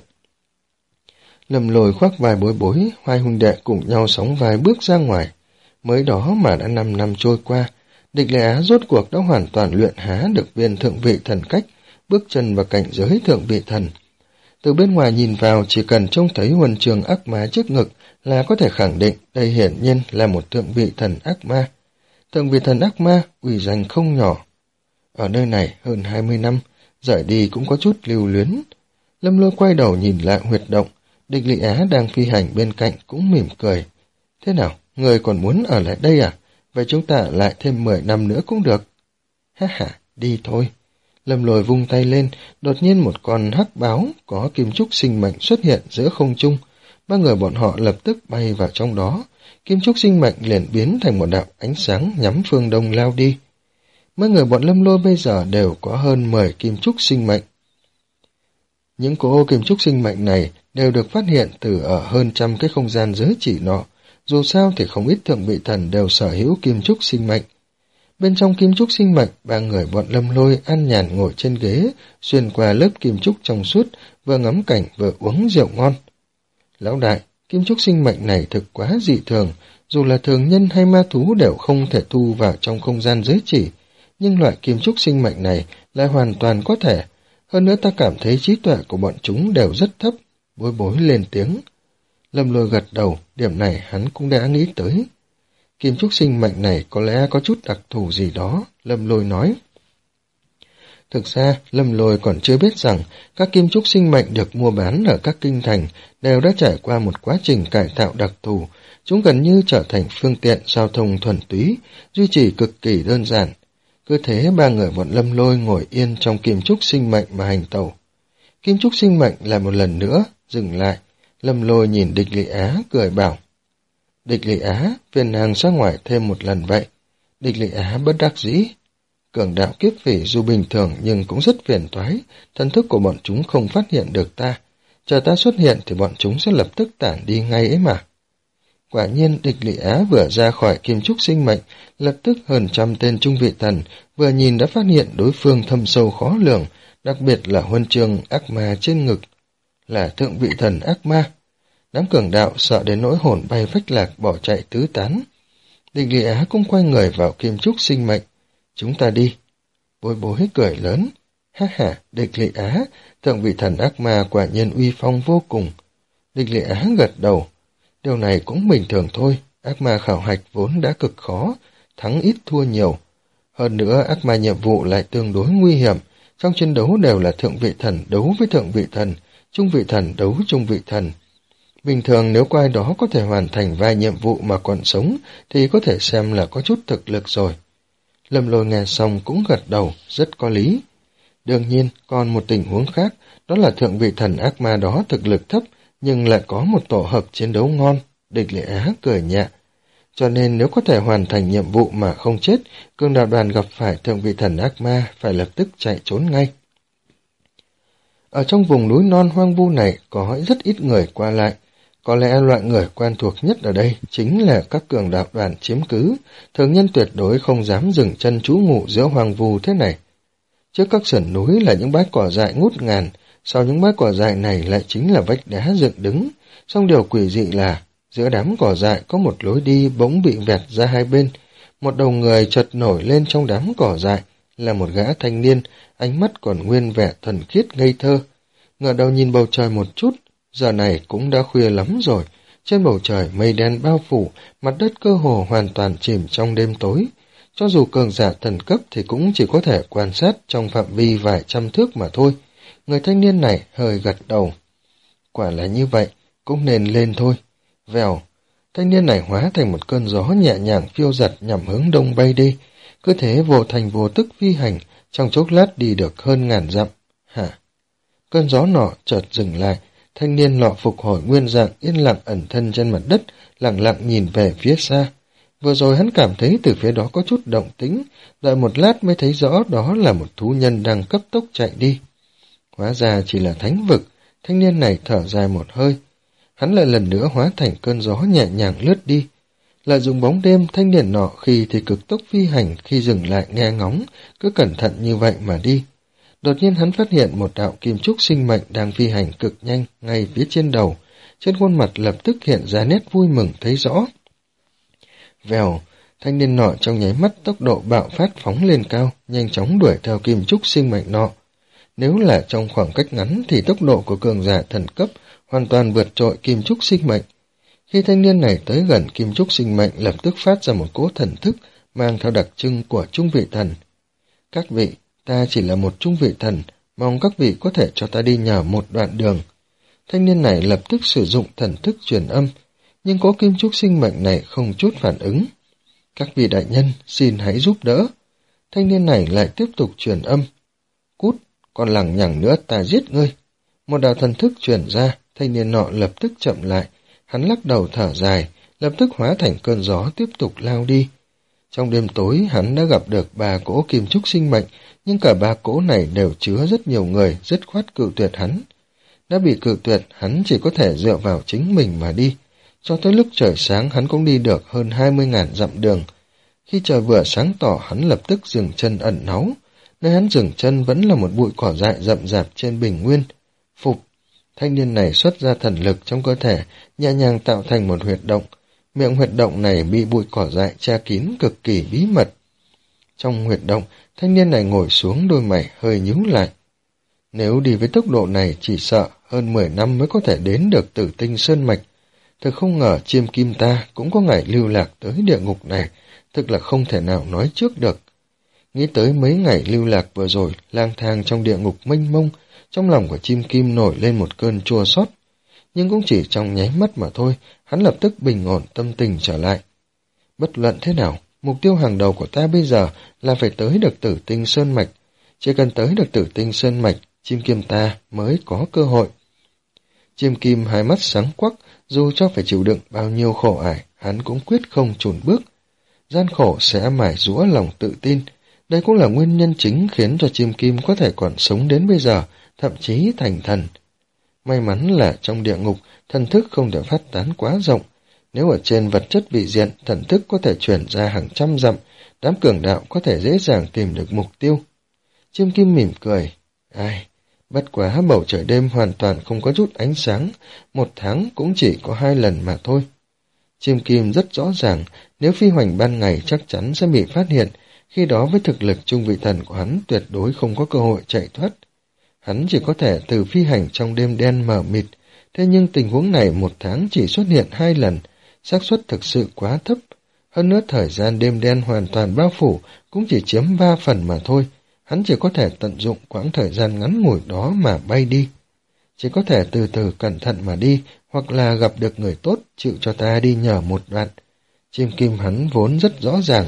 Lâm Lôi khoác vai bối bối, hai huynh đệ cùng nhau sóng vai bước ra ngoài. Mới đó mà đã năm năm trôi qua, Địch Lệ Á rốt cuộc đã hoàn toàn luyện há được viên thượng vị thần cách, bước chân vào cảnh giới thượng vị thần. Từ bên ngoài nhìn vào, chỉ cần trông thấy huân trường ác ma trước ngực là có thể khẳng định đây hiển nhiên là một thượng vị thần ác ma. Thượng vị thần ác ma uy danh không nhỏ. Ở nơi này hơn hai mươi năm, rời đi cũng có chút lưu luyến. Lâm Lôi quay đầu nhìn lại huyệt động, Địch Lị Á đang phi hành bên cạnh cũng mỉm cười. Thế nào, người còn muốn ở lại đây à? Vậy chúng ta ở lại thêm mười năm nữa cũng được. Ha ha, đi thôi. Lâm Lôi vung tay lên, đột nhiên một con hắc báo có kim trúc sinh mệnh xuất hiện giữa không trung. Ba người bọn họ lập tức bay vào trong đó. Kim trúc sinh mệnh liền biến thành một đạo ánh sáng nhắm phương đông lao đi. Mấy người bọn Lâm Lôi bây giờ đều có hơn mười kim trúc sinh mệnh. Những cỗ kim trúc sinh mệnh này đều được phát hiện từ ở hơn trăm cái không gian giới chỉ nọ. Dù sao thì không ít thượng vị thần đều sở hữu kim trúc sinh mệnh. Bên trong kim trúc sinh mệnh, ba người bọn Lâm Lôi an nhàn ngồi trên ghế, xuyên qua lớp kim trúc trong suốt, vừa ngắm cảnh vừa uống rượu ngon. Lão đại, kim trúc sinh mệnh này thực quá dị thường, dù là thường nhân hay ma thú đều không thể thu vào trong không gian giới chỉ, nhưng loại kim trúc sinh mệnh này lại hoàn toàn có thể. Hơn nữa ta cảm thấy trí tuệ của bọn chúng đều rất thấp. Bối bối lên tiếng. Lâm Lôi gật đầu, điểm này hắn cũng đã nghĩ tới. Kim trúc sinh mệnh này có lẽ có chút đặc thù gì đó, Lâm Lôi nói. Thực ra, Lâm Lôi còn chưa biết rằng các kim trúc sinh mệnh được mua bán ở các kinh thành đều đã trải qua một quá trình cải tạo đặc thù. Chúng gần như trở thành phương tiện giao thông thuần túy, duy trì cực kỳ đơn giản. Cứ thế ba người bọn Lâm Lôi ngồi yên trong kim trúc sinh mệnh mà hành tẩu. Kim trúc sinh mệnh lại một lần nữa dừng lại. Lâm Lôi nhìn Địch Lị Á cười bảo. Địch Lị Á, phiền nàng ra ngoài thêm một lần vậy. Địch Lị Á bất đắc dĩ. Cường đạo kiếp phỉ dù bình thường nhưng cũng rất phiền toái, thần thức của bọn chúng không phát hiện được ta. Chờ ta xuất hiện thì bọn chúng sẽ lập tức tản đi ngay ấy mà. Quả nhiên Địch Lị Á vừa ra khỏi kim trúc sinh mệnh, lập tức hơn trăm tên trung vị thần vừa nhìn đã phát hiện đối phương thâm sâu khó lường, đặc biệt là huân chương ác ma trên ngực. Là thượng vị thần ác ma. Đám cường đạo sợ đến nỗi hồn bay phách lạc bỏ chạy tứ tán. Địch Lị Á cũng quay người vào kim trúc sinh mệnh. Chúng ta đi. Bối bối cười lớn. Ha ha, Địch Lị Á, thượng vị thần ác ma quả nhiên uy phong vô cùng. Địch Lị Á gật đầu. Điều này cũng bình thường thôi, ác ma khảo hạch vốn đã cực khó, thắng ít thua nhiều. Hơn nữa ác ma nhiệm vụ lại tương đối nguy hiểm, trong chiến đấu đều là thượng vị thần đấu với thượng vị thần, trung vị thần đấu trung vị thần. Bình thường nếu có ai đó có thể hoàn thành vài nhiệm vụ mà còn sống thì có thể xem là có chút thực lực rồi. Lâm Lôi nghe xong cũng gật đầu, rất có lý. Đương nhiên còn một tình huống khác, đó là thượng vị thần ác ma đó thực lực thấp nhưng lại có một tổ hợp chiến đấu ngon. Địch Lị Á cười nhẹ. Cho nên nếu có thể hoàn thành nhiệm vụ mà không chết, cường đạo đoàn gặp phải thượng vị thần ác ma phải lập tức chạy trốn ngay. Ở trong vùng núi non hoang vu này có rất ít người qua lại. Có lẽ loại người quen thuộc nhất ở đây chính là các cường đạo đoàn chiếm cứ, thường nhân tuyệt đối không dám dừng chân trú ngụ giữa hoang vu thế này. Trước các sườn núi là những bãi cỏ dại ngút ngàn, sau những bãi cỏ dại này lại chính là vách đá dựng đứng. Song điều quỷ dị là, giữa đám cỏ dại có một lối đi bỗng bị vẹt ra hai bên. Một đầu người chợt nổi lên trong đám cỏ dại, là một gã thanh niên, ánh mắt còn nguyên vẻ thuần khiết ngây thơ. Ngửa đầu nhìn bầu trời một chút, giờ này cũng đã khuya lắm rồi. Trên bầu trời mây đen bao phủ, mặt đất cơ hồ hoàn toàn chìm trong đêm tối. Cho dù cường giả thần cấp thì cũng chỉ có thể quan sát trong phạm vi vài trăm thước mà thôi. Người thanh niên này hơi gật đầu. Quả là như vậy, cũng nên lên thôi. Vèo, thanh niên này hóa thành một cơn gió nhẹ nhàng phiêu giật nhằm hướng đông bay đi. Cứ thế vô thành vô tức phi hành, trong chốc lát đi được hơn ngàn dặm. Hả? Cơn gió nọ chợt dừng lại, thanh niên nọ phục hồi nguyên dạng yên lặng ẩn thân trên mặt đất, lặng lặng nhìn về phía xa. Vừa rồi hắn cảm thấy từ phía đó có chút động tĩnh, đợi một lát mới thấy rõ đó là một thú nhân đang cấp tốc chạy đi. Hóa ra chỉ là thánh vực, thanh niên này thở dài một hơi. Hắn lại lần nữa hóa thành cơn gió nhẹ nhàng lướt đi. Lợi dụng bóng đêm, thanh niên nọ khi thì cực tốc phi hành, khi dừng lại nghe ngóng, cứ cẩn thận như vậy mà đi. Đột nhiên hắn phát hiện một đạo kim trúc sinh mệnh đang phi hành cực nhanh ngay phía trên đầu. Trên khuôn mặt lập tức hiện ra nét vui mừng thấy rõ. Vèo, thanh niên nọ trong nháy mắt tốc độ bạo phát phóng lên cao, nhanh chóng đuổi theo kim trúc sinh mệnh nọ. Nếu là trong khoảng cách ngắn thì tốc độ của cường giả thần cấp hoàn toàn vượt trội kim trúc sinh mệnh. Khi thanh niên này tới gần kim trúc sinh mệnh lập tức phát ra một cỗ thần thức mang theo đặc trưng của trung vị thần. Các vị, ta chỉ là một trung vị thần, mong các vị có thể cho ta đi nhờ một đoạn đường. Thanh niên này lập tức sử dụng thần thức truyền âm, nhưng có kim trúc sinh mệnh này không chút phản ứng. Các vị đại nhân, xin hãy giúp đỡ. Thanh niên này lại tiếp tục truyền âm. Cút, còn lằng nhằng nữa ta giết ngươi. Một đạo thần thức truyền ra, thanh niên nọ lập tức chậm lại. Hắn lắc đầu thở dài, lập tức hóa thành cơn gió tiếp tục lao đi. Trong đêm tối hắn đã gặp được ba cỗ kim trúc sinh mệnh, nhưng cả ba cỗ này đều chứa rất nhiều người, dứt khoát cự tuyệt hắn. Đã bị cự tuyệt, hắn chỉ có thể dựa vào chính mình mà đi. Cho tới lúc trời sáng hắn cũng đi được hơn hai mươi ngàn dặm đường. Khi trời vừa sáng tỏ hắn lập tức dừng chân ẩn náu. Nơi hắn dừng chân vẫn là một bụi cỏ dại rậm rạp trên bình nguyên. Phục, thanh niên này xuất ra thần lực trong cơ thể, nhẹ nhàng tạo thành một huyệt động. Miệng huyệt động này bị bụi cỏ dại che kín cực kỳ bí mật. Trong huyệt động, thanh niên này ngồi xuống, đôi mày hơi nhíu lại. Nếu đi với tốc độ này chỉ sợ hơn mười năm mới có thể đến được Tử Tinh Sơn Mạch. Thực không ngờ chiêm kim ta cũng có ngày lưu lạc tới địa ngục này, thực là không thể nào nói trước được. Nghĩ tới mấy ngày lưu lạc vừa rồi, lang thang trong địa ngục mênh mông, trong lòng của chim kim nổi lên một cơn chua xót. Nhưng cũng chỉ trong nháy mắt mà thôi, hắn lập tức bình ổn tâm tình trở lại. Bất luận thế nào, mục tiêu hàng đầu của ta bây giờ là phải tới được Tử Tinh Sơn Mạch. Chỉ cần tới được Tử Tinh Sơn Mạch, chim kim ta mới có cơ hội. Chim kim hai mắt sáng quắc, dù cho phải chịu đựng bao nhiêu khổ ải, hắn cũng quyết không chùn bước. Gian khổ sẽ mài giũa lòng tự tin. Đây cũng là nguyên nhân chính khiến cho chim kim có thể còn sống đến bây giờ, thậm chí thành thần. May mắn là trong địa ngục, thần thức không thể phát tán quá rộng. Nếu ở trên vật chất vị diện, thần thức có thể chuyển ra hàng trăm dặm, đám cường đạo có thể dễ dàng tìm được mục tiêu. Chim kim mỉm cười. Ai, bất quá bầu trời đêm hoàn toàn không có chút ánh sáng, một tháng cũng chỉ có hai lần mà thôi. Chim kim rất rõ ràng, nếu phi hoành ban ngày chắc chắn sẽ bị phát hiện, khi đó với thực lực trung vị thần của hắn tuyệt đối không có cơ hội chạy thoát. Hắn chỉ có thể từ phi hành trong đêm đen mờ mịt, thế nhưng tình huống này một tháng chỉ xuất hiện hai lần, xác suất thực sự quá thấp. Hơn nữa thời gian đêm đen hoàn toàn bao phủ cũng chỉ chiếm ba phần mà thôi, hắn chỉ có thể tận dụng quãng thời gian ngắn ngủi đó mà bay đi. Chỉ có thể từ từ cẩn thận mà đi, hoặc là gặp được người tốt chịu cho ta đi nhờ một đoạn. Chim kim hắn vốn rất rõ ràng.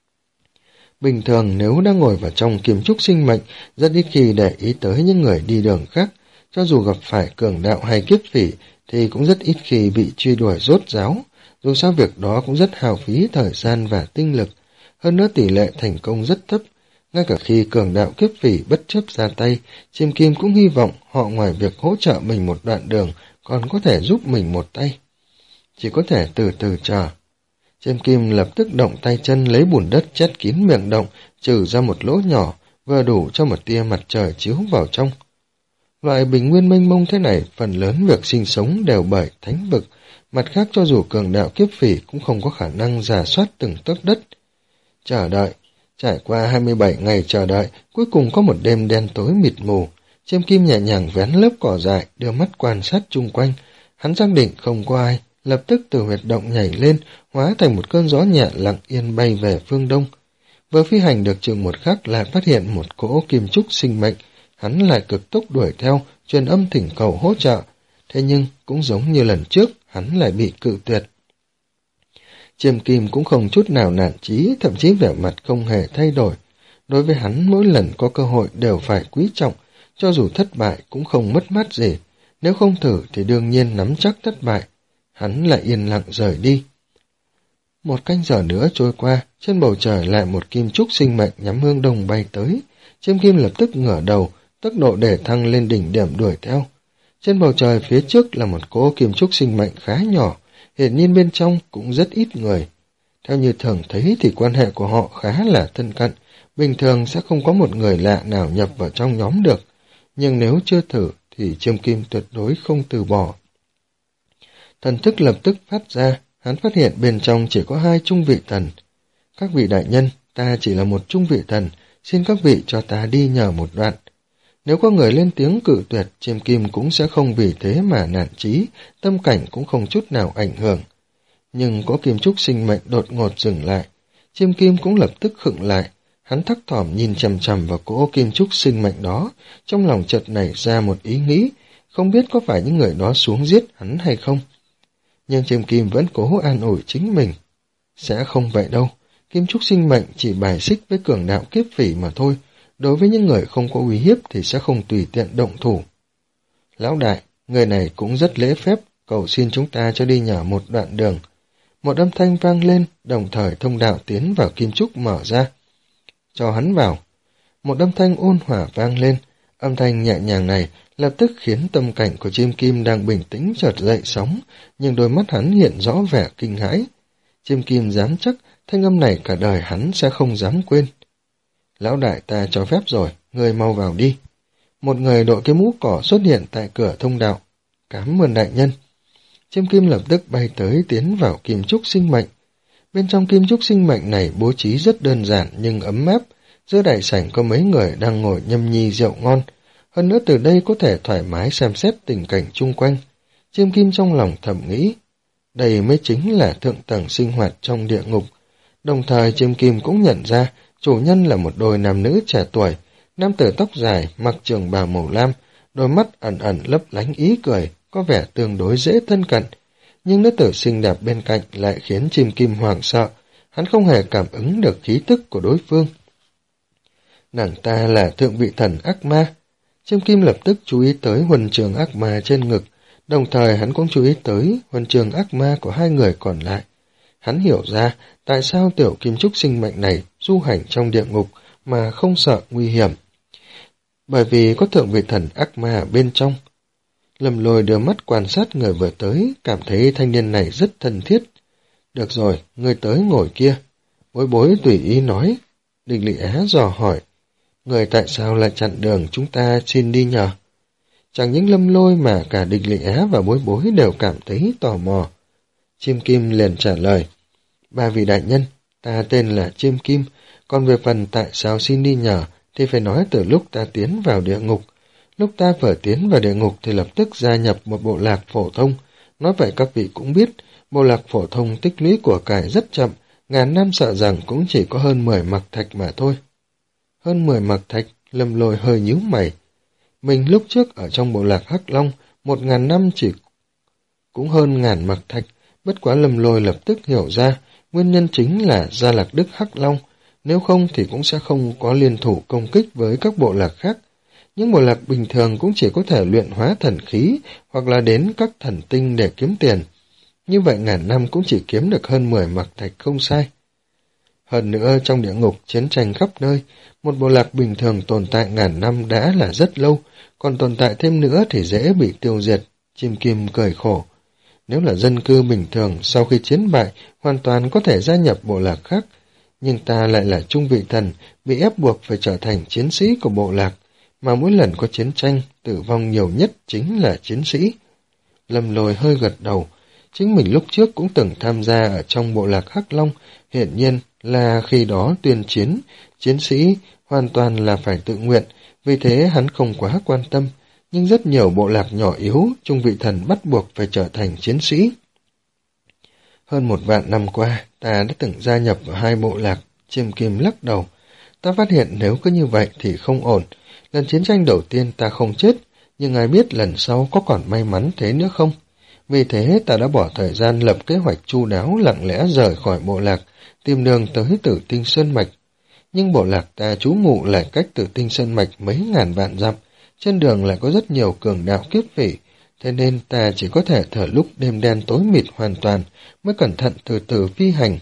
Bình thường nếu đang ngồi vào trong kim trúc sinh mệnh, rất ít khi để ý tới những người đi đường khác, cho dù gặp phải cường đạo hay kiếp phỉ thì cũng rất ít khi bị truy đuổi rốt ráo, dù sao việc đó cũng rất hao phí thời gian và tinh lực, hơn nữa tỷ lệ thành công rất thấp. Ngay cả khi cường đạo kiếp phỉ bất chấp ra tay, Chiêm Kim cũng hy vọng họ ngoài việc hỗ trợ mình một đoạn đường, còn có thể giúp mình một tay. Chỉ có thể từ từ chờ. Chiêm Kim lập tức động tay chân lấy bùn đất chét kín miệng động, trừ ra một lỗ nhỏ, vừa đủ cho một tia mặt trời chiếu vào trong. Loại bình nguyên mênh mông thế này, phần lớn việc sinh sống đều bởi thánh vực, mặt khác cho dù cường đạo kiếp phỉ cũng không có khả năng rà soát từng tấc đất. Chờ đợi, trải qua hai mươi bảy ngày chờ đợi, cuối cùng có một đêm đen tối mịt mù. Chiêm Kim nhẹ nhàng vén lớp cỏ dại, đưa mắt quan sát chung quanh. Hắn xác định không có ai, lập tức từ huyệt động nhảy lên, hóa thành một cơn gió nhẹ lặng yên bay về phương đông. Vừa phi hành được chừng một khắc lại phát hiện một cỗ kim trúc sinh mệnh, hắn lại cực tốc đuổi theo, truyền âm thỉnh cầu hỗ trợ. Thế nhưng, cũng giống như lần trước, hắn lại bị cự tuyệt. Chiêm Kim cũng không chút nào nản chí, thậm chí vẻ mặt không hề thay đổi. Đối với hắn, mỗi lần có cơ hội đều phải quý trọng, cho dù thất bại cũng không mất mát gì. Nếu không thử thì đương nhiên nắm chắc thất bại. Hắn lại yên lặng rời đi. Một canh giờ nữa trôi qua, trên bầu trời lại một kim trúc sinh mệnh nhắm hướng đông bay tới. Chiêm Kim lập tức ngửa đầu, tốc độ để thăng lên đỉnh điểm đuổi theo. Trên bầu trời phía trước là một cỗ kim trúc sinh mệnh khá nhỏ, hiển nhiên bên trong cũng rất ít người. Theo như thường thấy thì quan hệ của họ khá là thân cận, bình thường sẽ không có một người lạ nào nhập vào trong nhóm được. Nhưng nếu chưa thử thì Chiêm Kim tuyệt đối không từ bỏ. Thần thức lập tức phát ra, hắn phát hiện bên trong chỉ có hai trung vị thần. Các vị đại nhân, ta chỉ là một trung vị thần, xin các vị cho ta đi nhờ một đoạn. Nếu có người lên tiếng cự tuyệt, Chiêm Kim cũng sẽ không vì thế mà nản chí, tâm cảnh cũng không chút nào ảnh hưởng. Nhưng có kim trúc sinh mệnh đột ngột dừng lại, Chiêm Kim cũng lập tức khựng lại, hắn thắc thỏm nhìn chằm chằm vào cỗ kim trúc sinh mệnh đó, trong lòng chợt nảy ra một ý nghĩ, không biết có phải những người đó xuống giết hắn hay không. Nhưng Chiêm Kim vẫn cố an ủi chính mình. Sẽ không vậy đâu, kim trúc sinh mệnh chỉ bài xích với cường đạo kiếp phỉ mà thôi, đối với những người không có uy hiếp thì sẽ không tùy tiện động thủ. Lão đại, người này cũng rất lễ phép, cầu xin chúng ta cho đi nhờ một đoạn đường. Một âm thanh vang lên, đồng thời thông đạo tiến vào kim trúc mở ra. Cho hắn vào. Một âm thanh ôn hòa vang lên, âm thanh nhẹ nhàng này lập tức khiến tâm cảnh của Chiêm Kim đang bình tĩnh chợt dậy sóng, nhưng đôi mắt hắn hiện rõ vẻ kinh hãi. Chiêm Kim dám chắc thanh âm này cả đời hắn sẽ không dám quên. Lão đại, ta cho phép rồi, người mau vào đi. Một người đội cái mũ cỏ xuất hiện tại cửa thông đạo. Cảm ơn đại nhân. Chiêm Kim lập tức bay tới tiến vào kim trúc sinh mệnh. Bên trong kim trúc sinh mệnh này bố trí rất đơn giản nhưng ấm áp. Giữa đại sảnh có mấy người đang ngồi nhâm nhi rượu ngon. Hơn nữa từ đây có thể thoải mái xem xét tình cảnh chung quanh. Chiêm Kim trong lòng thầm nghĩ, đây mới chính là thượng tầng sinh hoạt trong địa ngục. Đồng thời Chiêm Kim cũng nhận ra chủ nhân là một đôi nam nữ trẻ tuổi, nam tử tóc dài, mặc trường bào màu lam, đôi mắt ẩn ẩn lấp lánh ý cười, có vẻ tương đối dễ thân cận. Nhưng nữ tử xinh đẹp bên cạnh lại khiến Chiêm Kim hoảng sợ, hắn không hề cảm ứng được khí tức của đối phương. Nàng ta là thượng vị thần ác ma. Chiêm Kim lập tức chú ý tới huân trường ác ma trên ngực, đồng thời hắn cũng chú ý tới huân trường ác ma của hai người còn lại. Hắn hiểu ra tại sao tiểu kim trúc sinh mệnh này du hành trong địa ngục mà không sợ nguy hiểm. Bởi vì có thượng vị thần ác ma ở bên trong. Lâm Lôi đưa mắt quan sát người vừa tới, cảm thấy thanh niên này rất thân thiết. Được rồi, người tới ngồi kia. Bối bối tùy ý nói. Địch Lị Á dò hỏi. Người tại sao lại chặn đường chúng ta xin đi nhờ? Chẳng những Lâm Lôi mà cả Địch Lị Á và bối bối đều cảm thấy tò mò. Chiêm Kim liền trả lời. Ba vị đại nhân, ta tên là Chiêm Kim, còn về phần tại sao xin đi nhờ thì phải nói từ lúc ta tiến vào địa ngục. Lúc ta vừa tiến vào địa ngục thì lập tức gia nhập một bộ lạc phổ thông. Nói vậy các vị cũng biết, bộ lạc phổ thông tích lũy của cải rất chậm, ngàn năm sợ rằng cũng chỉ có hơn mười mặc thạch mà thôi. Hơn mười mặc thạch, Lâm Lôi hơi nhíu mày. Mình lúc trước ở trong bộ lạc Hắc Long, một ngàn năm chỉ cũng hơn ngàn mặc thạch, bất quá Lâm Lôi lập tức hiểu ra, nguyên nhân chính là gia lạc Đức Hắc Long, nếu không thì cũng sẽ không có liên thủ công kích với các bộ lạc khác. Những bộ lạc bình thường cũng chỉ có thể luyện hóa thần khí hoặc là đến các thần tinh để kiếm tiền. Như vậy ngàn năm cũng chỉ kiếm được hơn mười mặc thạch không sai. Hơn nữa trong địa ngục chiến tranh khắp nơi, một bộ lạc bình thường tồn tại ngàn năm đã là rất lâu, còn tồn tại thêm nữa thì dễ bị tiêu diệt. Chim Kim cười khổ. Nếu là dân cư bình thường sau khi chiến bại hoàn toàn có thể gia nhập bộ lạc khác, nhưng ta lại là trung vị thần, bị ép buộc phải trở thành chiến sĩ của bộ lạc, mà mỗi lần có chiến tranh, tử vong nhiều nhất chính là chiến sĩ. Lâm Lôi hơi gật đầu, chính mình lúc trước cũng từng tham gia ở trong bộ lạc Hắc Long, hiển nhiên là khi đó tuyên chiến, chiến sĩ hoàn toàn là phải tự nguyện, vì thế hắn không quá quan tâm, nhưng rất nhiều bộ lạc nhỏ yếu, trung vị thần bắt buộc phải trở thành chiến sĩ. Hơn một vạn năm qua, ta đã từng gia nhập vào hai bộ lạc. Chim Kim lắc đầu. Ta phát hiện nếu cứ như vậy thì không ổn. Lần chiến tranh đầu tiên ta không chết, nhưng ai biết lần sau có còn may mắn thế nữa không? Vì thế ta đã bỏ thời gian lập kế hoạch chu đáo, lặng lẽ rời khỏi bộ lạc, tìm đường tới Tử Tinh Sơn Mạch. Nhưng bộ lạc ta trú ngụ lại cách Tử Tinh Sơn Mạch mấy ngàn vạn dặm, trên đường lại có rất nhiều cường đạo kiếp phỉ, thế nên ta chỉ có thể thở lúc đêm đen tối mịt hoàn toàn, mới cẩn thận từ từ phi hành.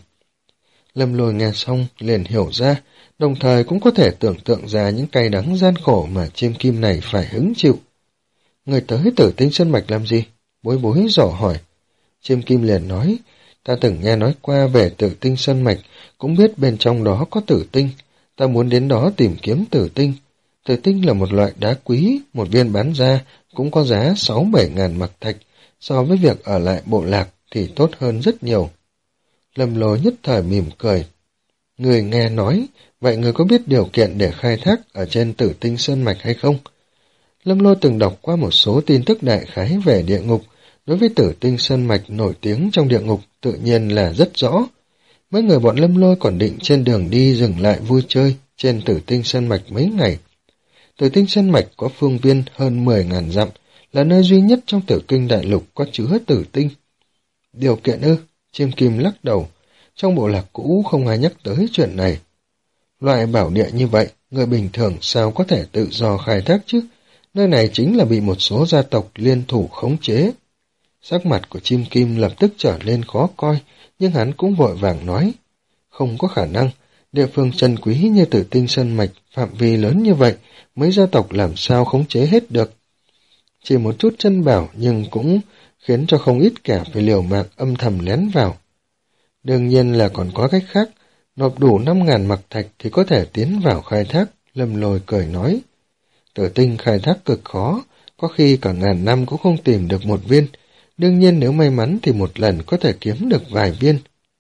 Lâm Lôi nghe xong liền hiểu ra, đồng thời cũng có thể tưởng tượng ra những cay đắng gian khổ mà Chim Kim này phải hứng chịu. Người tới Tử Tinh Sơn Mạch làm gì? Bối bối dò hỏi. Chim Kim liền nói, ta từng nghe nói qua về Tử Tinh Sơn Mạch, cũng biết bên trong đó có tử tinh, ta muốn đến đó tìm kiếm tử tinh. Tử tinh là một loại đá quý, một viên bán ra cũng có giá sáu bảy ngàn mặc thạch, so với việc ở lại bộ lạc thì tốt hơn rất nhiều. Lâm Lôi nhất thời mỉm cười. Người nghe nói, vậy người có biết điều kiện để khai thác ở trên Tử Tinh Sơn Mạch hay không? Lâm Lôi từng đọc qua một số tin tức đại khái về địa ngục, đối với Tử Tinh Sơn Mạch nổi tiếng trong địa ngục tự nhiên là rất rõ. Mấy người bọn Lâm Lôi còn định trên đường đi dừng lại vui chơi trên Tử Tinh Sơn Mạch mấy ngày. Tử Tinh Sơn Mạch có phương viên hơn mười ngàn dặm, là nơi duy nhất trong Tử Kinh Đại Lục có chứa tử tinh. Điều kiện ư? Chim Kim lắc đầu. Trong bộ lạc cũ không ai nhắc tới chuyện này. Loại bảo địa như vậy, người bình thường sao có thể tự do khai thác chứ? Nơi này chính là bị một số gia tộc liên thủ khống chế. Sắc mặt của Chim Kim lập tức trở lên khó coi, nhưng hắn cũng vội vàng nói. Không có khả năng, địa phương trân quý như Tử Tinh Sơn Mạch, phạm vi lớn như vậy, mấy gia tộc làm sao khống chế hết được. Chỉ một chút chân bảo nhưng cũng khiến cho không ít kẻ phải liều mạng âm thầm lén vào. Đương nhiên là còn có cách khác, nộp đủ năm ngàn mặc thạch thì có thể tiến vào khai thác, Lâm Lôi cười nói. Tử tinh khai thác cực khó, có khi cả ngàn năm cũng không tìm được một viên, đương nhiên nếu may mắn thì một lần có thể kiếm được vài viên.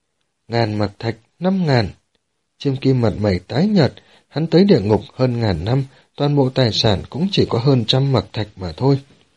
Ngàn mặc thạch, năm ngàn. Chim Kim mặt mày tái nhợt, hắn tới địa ngục hơn ngàn năm, toàn bộ tài sản cũng chỉ có hơn trăm mặc thạch mà thôi.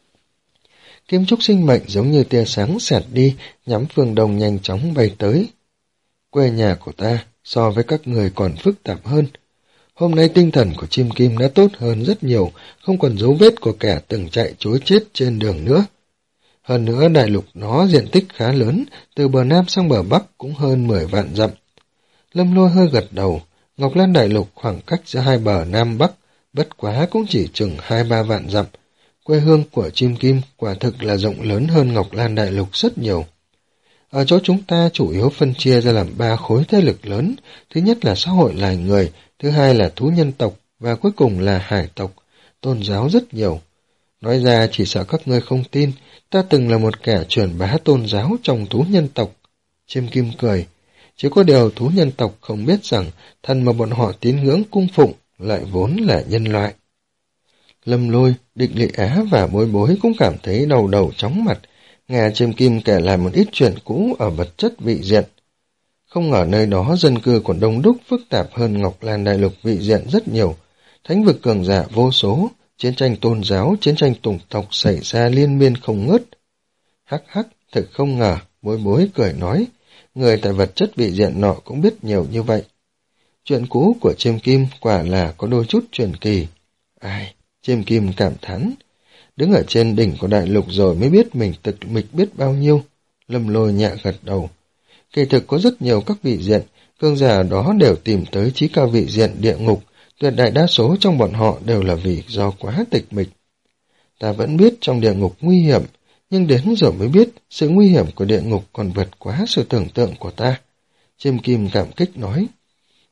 Kim trúc sinh mệnh giống như tia sáng xẹt đi, nhắm phương đông nhanh chóng bay tới. Quê nhà của ta, so với các người còn phức tạp hơn. Hôm nay tinh thần của Chim Kim đã tốt hơn rất nhiều, không còn dấu vết của kẻ từng chạy trối chết trên đường nữa. Hơn nữa đại lục nó diện tích khá lớn, từ bờ Nam sang bờ Bắc cũng hơn mười vạn dặm. Lâm Lôi hơi gật đầu, Ngọc Lan đại lục khoảng cách giữa hai bờ Nam Bắc, bất quá cũng chỉ chừng hai ba vạn dặm. Quê hương của Chim Kim quả thực là rộng lớn hơn Ngọc Lan đại lục rất nhiều. Ở chỗ chúng ta chủ yếu phân chia ra làm ba khối thế lực lớn, thứ nhất là xã hội loài người, thứ hai là thú nhân tộc, và cuối cùng là hải tộc, tôn giáo rất nhiều. Nói ra chỉ sợ các ngươi không tin, ta từng là một kẻ truyền bá tôn giáo trong thú nhân tộc. Chim Kim cười, chỉ có điều thú nhân tộc không biết rằng thần mà bọn họ tín ngưỡng cung phụng lại vốn là nhân loại. Lâm Lôi, Địch Lị Á và Bối Bối cũng cảm thấy đầu đầu chóng mặt, nghe Chim Kim kể lại một ít chuyện cũ ở vật chất vị diện. Không ngờ nơi đó dân cư còn đông đúc phức tạp hơn Ngọc Lan đại lục vị diện rất nhiều, thánh vực cường giả vô số, chiến tranh tôn giáo, chiến tranh chủng tộc xảy ra liên miên không ngớt. Hắc hắc, thực không ngờ, Bối Bối cười nói, người tại vật chất vị diện nọ cũng biết nhiều như vậy. Chuyện cũ của Chim Kim quả là có đôi chút truyền kỳ. Ai, Chim Kim cảm thán, đứng ở trên đỉnh của đại lục rồi mới biết mình thực mịch biết bao nhiêu. Lâm Lôi nhẹ gật đầu. Kỳ thực có rất nhiều các vị diện, cường giả đó đều tìm tới chí cao vị diện địa ngục, tuyệt đại đa số trong bọn họ đều là vì do quá tịch mịch. Ta vẫn biết trong địa ngục nguy hiểm, nhưng đến rồi mới biết sự nguy hiểm của địa ngục còn vượt quá sự tưởng tượng của ta. Chim Kim cảm kích nói,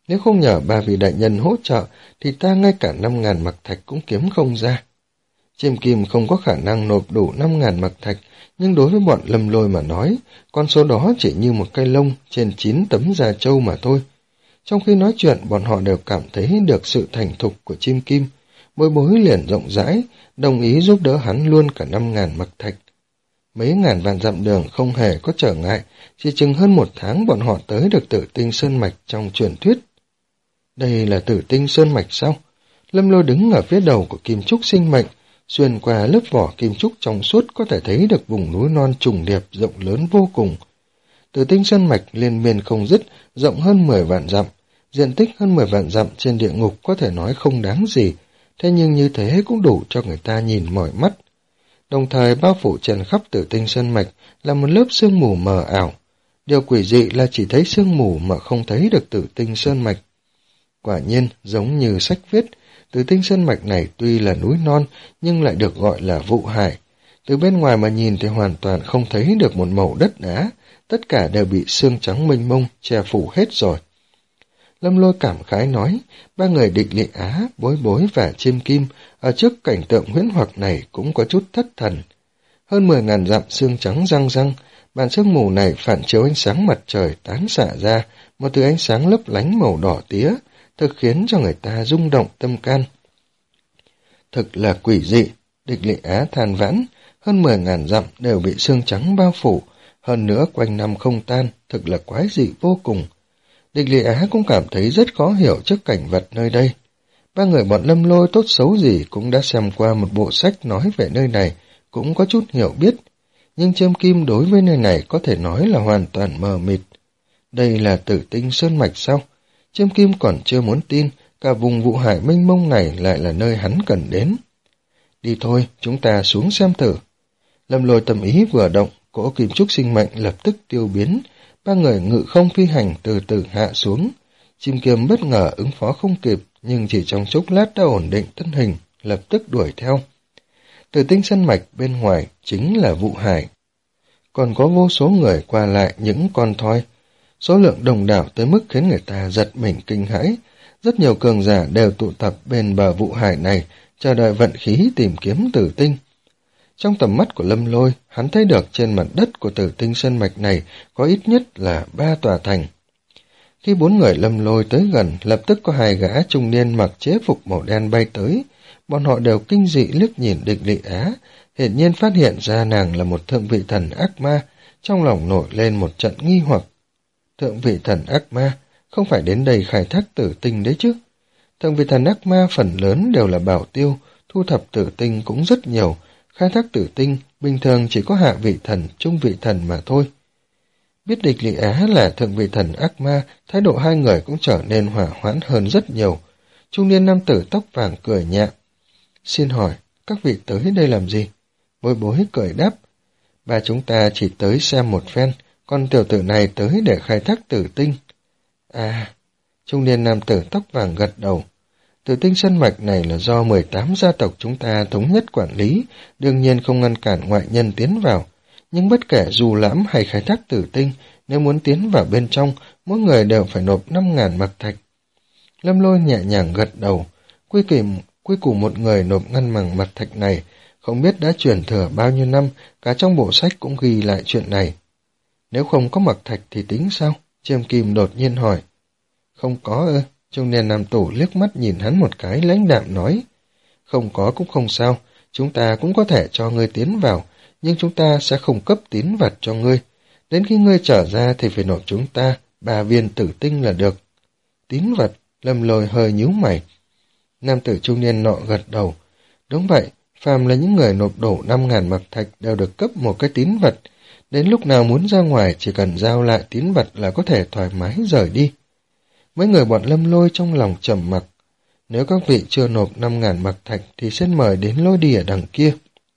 Nếu không nhờ ba vị đại nhân hỗ trợ, thì ta ngay cả năm ngàn mặc thạch cũng kiếm không ra. Chiêm Kim không có khả năng nộp đủ năm ngàn mặc thạch, nhưng đối với bọn Lâm Lôi mà nói, con số đó chỉ như một cây lông trên chín tấm da trâu mà thôi. Trong khi nói chuyện, bọn họ đều cảm thấy được sự thành thục của Chiêm Kim. Bối Bối liền rộng rãi, đồng ý giúp đỡ hắn luôn cả năm ngàn mặc thạch. Mấy ngàn vạn dặm đường không hề có trở ngại, chỉ chừng hơn một tháng bọn họ tới được Tử Tinh Sơn Mạch trong truyền thuyết. Đây là Tử Tinh Sơn Mạch sao? Lâm Lôi đứng ở phía đầu của kim trúc sinh mệnh, xuyên qua lớp vỏ kim trúc trong suốt có thể thấy được vùng núi non trùng điệp rộng lớn vô cùng. Tử Tinh Sơn Mạch liên miên không dứt, rộng hơn mười vạn dặm, diện tích hơn mười vạn dặm trên địa ngục có thể nói không đáng gì, thế nhưng như thế cũng đủ cho người ta nhìn mỏi mắt. Đồng thời bao phủ trên khắp Tử Tinh Sơn Mạch là một lớp sương mù mờ ảo. Điều quỷ dị là chỉ thấy sương mù mà không thấy được Tử Tinh Sơn Mạch. Quả nhiên, giống như sách viết, Tử Tinh Sơn Mạch này tuy là núi non nhưng lại được gọi là vụ hải. Từ bên ngoài mà nhìn thì hoàn toàn không thấy được một màu đất đá, tất cả đều bị sương trắng mênh mông che phủ hết rồi. Lâm Lôi cảm khái nói, ba người Địch Lị Á, Bối Bối và Chiêm Kim ở trước cảnh tượng huyễn hoặc này cũng có chút thất thần. Hơn mười ngàn dặm sương trắng răng răng, bản sương mù này phản chiếu ánh sáng mặt trời tán xạ ra, một thứ ánh sáng lấp lánh màu đỏ tía, thực khiến cho người ta rung động tâm can. Thực là quỷ dị, Địch Lị Á than vãn, hơn mười ngàn dặm đều bị sương trắng bao phủ, hơn nữa quanh năm không tan, thực là quái dị vô cùng. Địch Lị Á cũng cảm thấy rất khó hiểu trước cảnh vật nơi đây. Ba người bọn Lâm Lôi tốt xấu gì cũng đã xem qua một bộ sách nói về nơi này, cũng có chút hiểu biết. Nhưng Chiêm Kim đối với nơi này có thể nói là hoàn toàn mờ mịt. Đây là Tử Tinh Sơn Mạch sao? Chiêm Kim còn chưa muốn tin, cả vùng vụ hải mênh mông này lại là nơi hắn cần đến. Đi thôi, chúng ta xuống xem thử. Lâm Lôi tâm ý vừa động, cỗ kim trúc sinh mệnh lập tức tiêu biến, ba người ngự không phi hành từ từ hạ xuống. Chim Kiếm bất ngờ ứng phó không kịp, nhưng chỉ trong chốc lát đã ổn định thân hình, lập tức đuổi theo. Tử Tinh Sơn Mạch bên ngoài chính là vụ hải. Còn có vô số người qua lại những con thoi. Số lượng đồng đảo tới mức khiến người ta giật mình kinh hãi. Rất nhiều cường giả đều tụ tập bên bờ vụ hải này, chờ đợi vận khí tìm kiếm tử tinh. Trong tầm mắt của Lâm Lôi, hắn thấy được trên mặt đất của Tử Tinh Sơn Mạch này có ít nhất là ba tòa thành. Khi bốn người Lâm Lôi tới gần, lập tức có hai gã trung niên mặc chế phục màu đen bay tới. Bọn họ đều kinh dị liếc nhìn Địch Lị Á, hiển nhiên phát hiện ra nàng là một thượng vị thần ác ma, trong lòng nổi lên một trận nghi hoặc. Thượng vị thần ác ma, không phải đến đây khai thác tử tinh đấy chứ? Thượng vị thần ác ma phần lớn đều là bảo tiêu, thu thập tử tinh cũng rất nhiều, khai thác tử tinh bình thường chỉ có hạ vị thần, trung vị thần mà thôi. Biết Địch Lị Á là thượng vị thần ác ma, thái độ hai người cũng trở nên hỏa hoãn hơn rất nhiều. Trung niên nam tử tóc vàng cười nhẹ. Xin hỏi, các vị tới đây làm gì? Bối Bối cười đáp. Ba chúng ta chỉ tới xem một phen, con tiểu tử này tới để khai thác tử tinh. À, trung niên nam tử tóc vàng gật đầu. Tử Tinh Sơn Mạch này là do mười tám gia tộc chúng ta thống nhất quản lý, đương nhiên không ngăn cản ngoại nhân tiến vào. Nhưng bất kể dù lãm hay khai thác tử tinh, nếu muốn tiến vào bên trong, mỗi người đều phải nộp năm ngàn mặc thạch. Lâm Lôi nhẹ nhàng gật đầu, quy kỳ, quy củ một người nộp ngân bằng mặc thạch này, không biết đã truyền thừa bao nhiêu năm, cả trong bộ sách cũng ghi lại chuyện này. Nếu không có mặc thạch thì tính sao? Chiêm Kim đột nhiên hỏi. Không có ư? Trung niên nam tử liếc mắt nhìn hắn một cái lãnh đạm nói. Không có cũng không sao, chúng ta cũng có thể cho ngươi tiến vào, nhưng chúng ta sẽ không cấp tín vật cho ngươi. Đến khi ngươi trở ra thì phải nộp chúng ta ba viên tử tinh là được. Tín vật? Lâm Lôi hơi nhíu mày. Nam tử trung niên nọ gật đầu. Đúng vậy, phàm là những người nộp đủ năm ngàn mặc thạch đều được cấp một cái tín vật. Đến lúc nào muốn ra ngoài chỉ cần giao lại tín vật là có thể thoải mái rời đi. Mấy người bọn Lâm Lôi trong lòng trầm mặc. Nếu các vị chưa nộp năm ngàn mặc thạch thì xin mời đến lối đi ở đằng kia.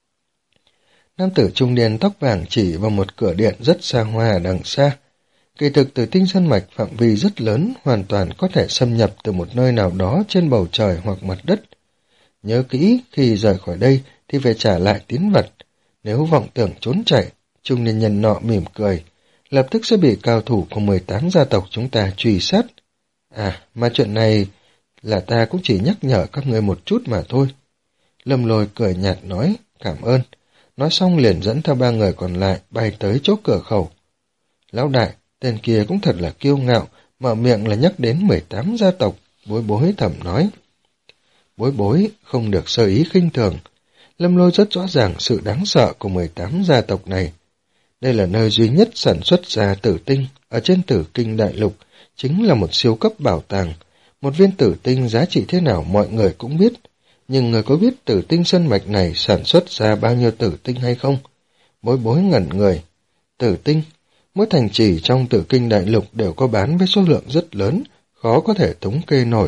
Nam tử trung niên tóc vàng chỉ vào một cửa điện rất xa hoa ở đằng xa. Kỳ thực Tử Tinh Sơn Mạch phạm vi rất lớn, hoàn toàn có thể xâm nhập từ một nơi nào đó trên bầu trời hoặc mặt đất. Nhớ kỹ, khi rời khỏi đây thì phải trả lại tín vật. Nếu vọng tưởng trốn chạy, trung niên nhân nọ mỉm cười, lập tức sẽ bị cao thủ của mười tám gia tộc chúng ta truy sát. À, mà chuyện này là ta cũng chỉ nhắc nhở các ngươi một chút mà thôi. Lâm Lôi cười nhạt nói, cảm ơn. Nói xong liền dẫn theo ba người còn lại bay tới chỗ cửa khẩu. Lão đại, tên kia cũng thật là kiêu ngạo, mở miệng là nhắc đến mười tám gia tộc, Bối Bối thầm nói. Bối Bối không được sơ ý khinh thường. Lâm Lôi rất rõ ràng sự đáng sợ của mười tám gia tộc này. Đây là nơi duy nhất sản xuất ra tử tinh, ở trên tử kinh đại lục, chính là một siêu cấp bảo tàng. Một viên tử tinh giá trị thế nào mọi người cũng biết, nhưng người có biết tử tinh sơn mạch này sản xuất ra bao nhiêu tử tinh hay không? Bối Bối ngẩn người. Tử tinh, mỗi thành trì trong tử kinh đại lục đều có bán với số lượng rất lớn, khó có thể thống kê nổi.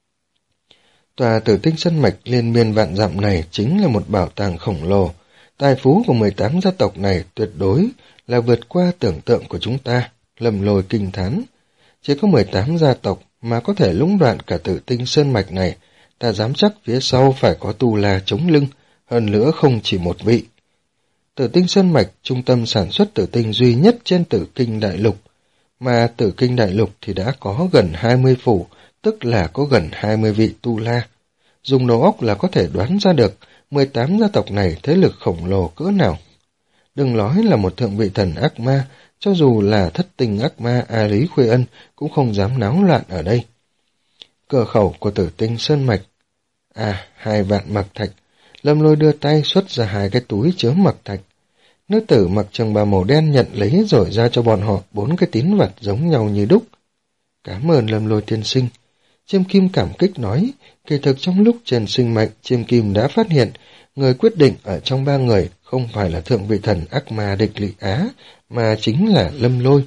Tòa tử tinh sơn mạch liên miên vạn dặm này chính là một bảo tàng khổng lồ. Tài phú của mười tám gia tộc này tuyệt đối là vượt qua tưởng tượng của chúng ta, Lâm Lôi kinh thán. Chỉ có mười tám gia tộc mà có thể lũng đoạn cả tử tinh sơn mạch này, ta dám chắc phía sau phải có tu la chống lưng, hơn nữa không chỉ một vị. Tử tinh sơn mạch, trung tâm sản xuất tử tinh duy nhất trên tử kinh đại lục, mà tử kinh đại lục thì đã có gần hai mươi phủ, tức là có gần hai mươi vị tu la. Dùng đầu óc là có thể đoán ra được mười tám gia tộc này thế lực khổng lồ cỡ nào. Đừng nói là một thượng vị thần ác ma, cho dù là thất tình ác ma A Lý Khuê Ân cũng không dám náo loạn ở đây. Cửa khẩu của tử tinh sơn mạch. À, hai vạn mặc thạch. Lâm Lôi đưa tay xuất ra hai cái túi chứa mặc thạch. Nữ tử mặc trường bào màu đen nhận lấy rồi ra cho bọn họ bốn cái tín vật giống nhau như đúc. Cảm ơn Lâm Lôi tiên sinh. Chiêm Kim cảm kích nói, kỳ thực trong lúc trên sinh mệnh, Chiêm Kim đã phát hiện người quyết định ở trong ba người không phải là thượng vị thần ác ma Địch Lị Á, mà chính là Lâm Lôi.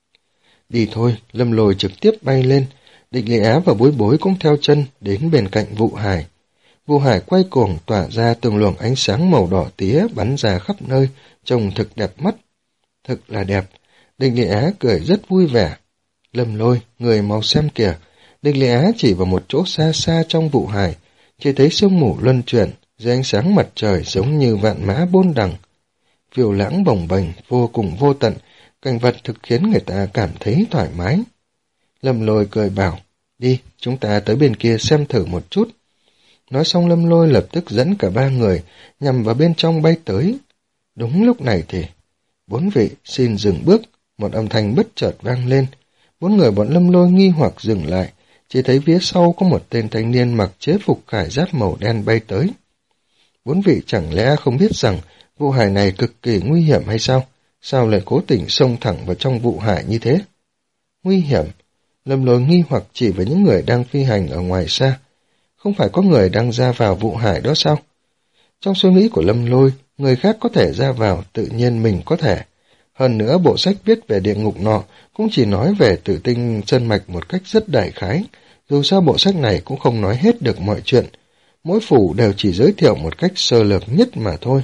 Đi thôi, Lâm Lôi trực tiếp bay lên, Địch Lị Á và Bối Bối cũng theo chân đến bên cạnh Vụ Hải. Vụ Hải quay cuồng tỏa ra từng luồng ánh sáng màu đỏ tía bắn ra khắp nơi, trông thực đẹp mắt. Thực là đẹp, Địch Lị Á cười rất vui vẻ. Lâm Lôi, người mau xem kìa. Địch Lị Á chỉ vào một chỗ xa xa trong Vụ Hải, chỉ thấy sương mù luân chuyển, dưới ánh sáng mặt trời giống như vạn mã bôn đằng. Phiêu lãng bồng bềnh, vô cùng vô tận, cảnh vật thực khiến người ta cảm thấy thoải mái. Lâm Lôi cười bảo, đi, chúng ta tới bên kia xem thử một chút. Nói xong Lâm Lôi lập tức dẫn cả ba người nhằm vào bên trong bay tới. Đúng lúc này thì, bốn vị xin dừng bước, một âm thanh bất chợt vang lên. Bốn người bọn Lâm Lôi nghi hoặc dừng lại, chỉ thấy phía sau có một tên thanh niên mặc chế phục khải giáp màu đen bay tới. Bốn vị chẳng lẽ không biết rằng Vụ Hải này cực kỳ nguy hiểm hay sao? Sao lại cố tình xông thẳng vào trong Vụ Hải như thế? Nguy hiểm? Lâm Lôi nghi hoặc chỉ với những người đang phi hành ở ngoài xa. Không phải có người đang ra vào Vụ Hải đó sao? Trong suy nghĩ của Lâm Lôi, người khác có thể ra vào, tự nhiên mình có thể. Hơn nữa bộ sách viết về địa ngục nọ cũng chỉ nói về tử tinh sơn mạch một cách rất đại khái. Dù sao bộ sách này cũng không nói hết được mọi chuyện. Mỗi phủ đều chỉ giới thiệu một cách sơ lược nhất mà thôi.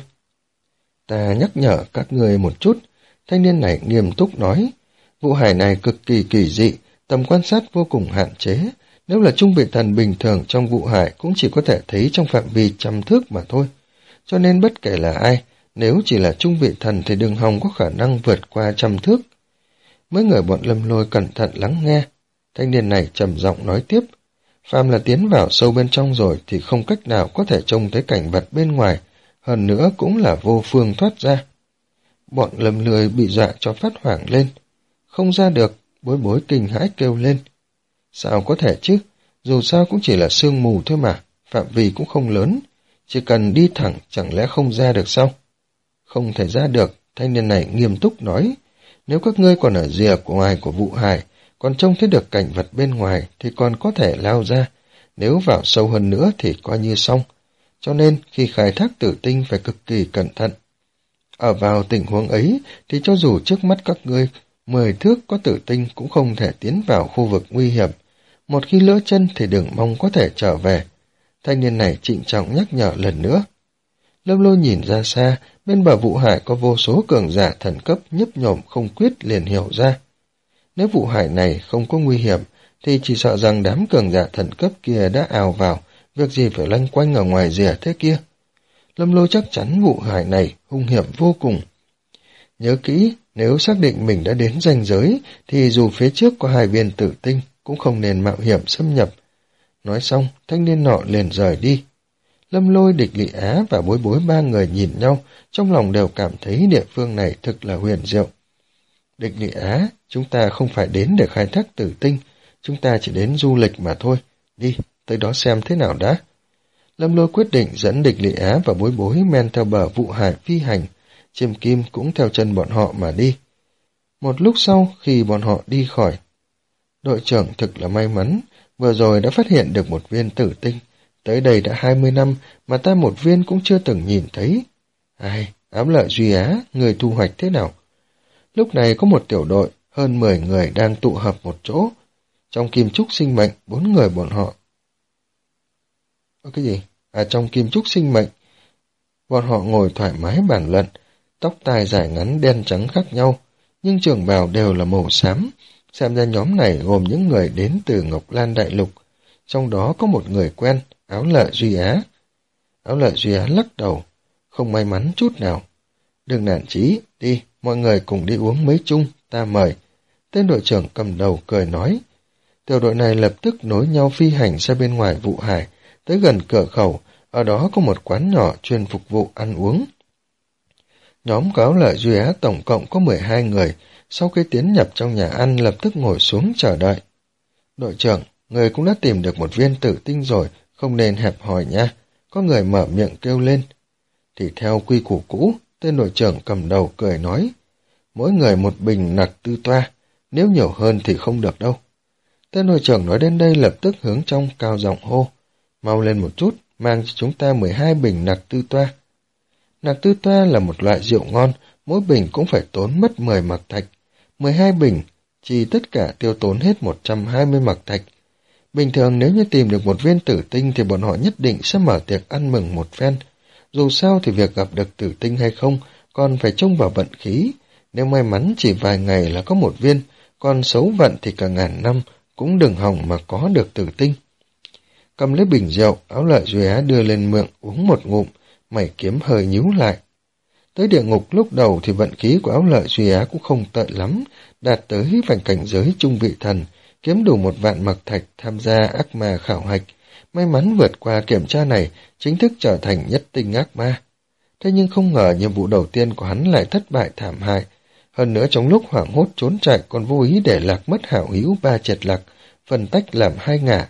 Ta nhắc nhở các người một chút, thanh niên này nghiêm túc nói. Vụ Hải này cực kỳ kỳ dị, tầm quan sát vô cùng hạn chế. Nếu là trung vị thần bình thường trong Vụ Hải cũng chỉ có thể thấy trong phạm vi trăm thước mà thôi. Cho nên bất kể là ai, nếu chỉ là trung vị thần thì đừng hòng có khả năng vượt qua trăm thước. Mấy người bọn Lâm Lôi cẩn thận lắng nghe. Thanh niên này trầm giọng nói tiếp. Phàm là tiến vào sâu bên trong rồi thì không cách nào có thể trông thấy cảnh vật bên ngoài, hơn nữa cũng là vô phương thoát ra. Bọn Lâm Lôi bị dọa cho phát hoảng lên. Không ra được, Bối Bối kinh hãi kêu lên. Sao có thể chứ? Dù sao cũng chỉ là sương mù thôi mà, phạm vi cũng không lớn. Chỉ cần đi thẳng chẳng lẽ không ra được sao? Không thể ra được, thanh niên này nghiêm túc nói. Nếu các ngươi còn ở rìa của ngoài của Vụ Hải, còn trông thấy được cảnh vật bên ngoài thì còn có thể lao ra. Nếu vào sâu hơn nữa thì coi như xong. Cho nên khi khai thác tử tinh phải cực kỳ cẩn thận. Ở vào tình huống ấy thì cho dù trước mắt các ngươi mười thước có tử tinh cũng không thể tiến vào khu vực nguy hiểm. Một khi lỡ chân thì đừng mong có thể trở về. Thanh niên này trịnh trọng nhắc nhở lần nữa. Lâm Lôi nhìn ra xa, bên bờ Vụ Hải có vô số cường giả thần cấp nhấp nhổm không quyết liền hiểu ra. Nếu Vụ Hải này không có nguy hiểm, thì chỉ sợ rằng đám cường giả thần cấp kia đã ào vào, việc gì phải loanh quanh ở ngoài rìa thế kia. Lâm Lôi chắc chắn Vụ Hải này hung hiểm vô cùng. Nhớ kỹ, nếu xác định mình đã đến ranh giới, thì dù phía trước có hai viên tử tinh, cũng không nên mạo hiểm xâm nhập. Nói xong, thanh niên nọ liền rời đi. Lâm Lôi, Địch Lị Á và Bối Bối ba người nhìn nhau, trong lòng đều cảm thấy địa phương này thực là huyền diệu. Địch Lị Á, chúng ta không phải đến để khai thác tử tinh, chúng ta chỉ đến du lịch mà thôi. Đi, tới đó xem thế nào đã. Lâm Lôi quyết định dẫn Địch Lị Á và Bối Bối men theo bờ vụ hải phi hành, Chiêm Kim cũng theo chân bọn họ mà đi. Một lúc sau, khi bọn họ đi khỏi, đội trưởng thực là may mắn, vừa rồi đã phát hiện được một viên tử tinh. Tới đây đã hai mươi năm mà ta một viên cũng chưa từng nhìn thấy. Ai, Ám Lợi Duy Á, người thu hoạch thế nào? Lúc này có một tiểu đội, hơn mười người đang tụ hợp một chỗ. Trong kim trúc sinh mệnh, bốn người bọn họ. Cái gì? À, trong kim trúc sinh mệnh, bọn họ ngồi thoải mái bàn luận, tóc tai dài ngắn đen trắng khác nhau, nhưng trường bào đều là màu xám. Xem ra nhóm này gồm những người đến từ Ngọc Lan Đại Lục. Trong đó có một người quen, Áo Lợi Duy Á. Áo Lợi Duy Á lắc đầu, không may mắn chút nào. Đừng nản chí, đi, mọi người cùng đi uống mấy chung, ta mời. Tên đội trưởng cầm đầu cười nói. Tiểu đội này lập tức nối nhau phi hành ra bên ngoài vụ hải, tới gần cửa khẩu, ở đó có một quán nhỏ chuyên phục vụ ăn uống. Nhóm của Áo Lợi Duy Á tổng cộng có mười hai người, sau khi tiến nhập trong nhà ăn lập tức ngồi xuống chờ đợi. Đội trưởng, người cũng đã tìm được một viên tử tinh rồi, không nên hẹp hòi nha. Có người mở miệng kêu lên. Thì theo quy củ cũ, tên đội trưởng cầm đầu cười nói. Mỗi người một bình nặc tư toa, nếu nhiều hơn thì không được đâu. Tên đội trưởng nói đến đây lập tức hướng trong cao giọng hô. Mau lên một chút, mang cho chúng ta mười hai bình nặc tư toa. Nặc tư toa là một loại rượu ngon, mỗi bình cũng phải tốn mất mười mạc thạch. mười hai bình, chỉ tất cả tiêu tốn hết một trăm hai mươi mạc thạch. Bình thường nếu như tìm được một viên tử tinh thì bọn họ nhất định sẽ mở tiệc ăn mừng một phen. Dù sao thì việc gặp được tử tinh hay không còn phải trông vào vận khí. Nếu may mắn chỉ vài ngày là có một viên, còn xấu vận thì cả ngàn năm cũng đừng hòng mà có được tử tinh. Cầm lấy bình rượu, Áo Lợi Duy Á đưa lên miệng uống một ngụm, mày kiếm hơi nhíu lại. Tới địa ngục lúc đầu thì vận khí của Áo Lợi Duy Á cũng không tệ lắm, đạt tới vành cảnh giới trung vị thần, kiếm đủ một vạn mạc thạch tham gia ác ma khảo hạch. May mắn vượt qua kiểm tra này, chính thức trở thành nhất tinh ác ma. Thế nhưng không ngờ nhiệm vụ đầu tiên của hắn lại thất bại thảm hại. Hơn nữa trong lúc hoảng hốt trốn chạy còn vô ý để lạc mất hảo hữu ba triệt lạc, phân tách làm hai ngả.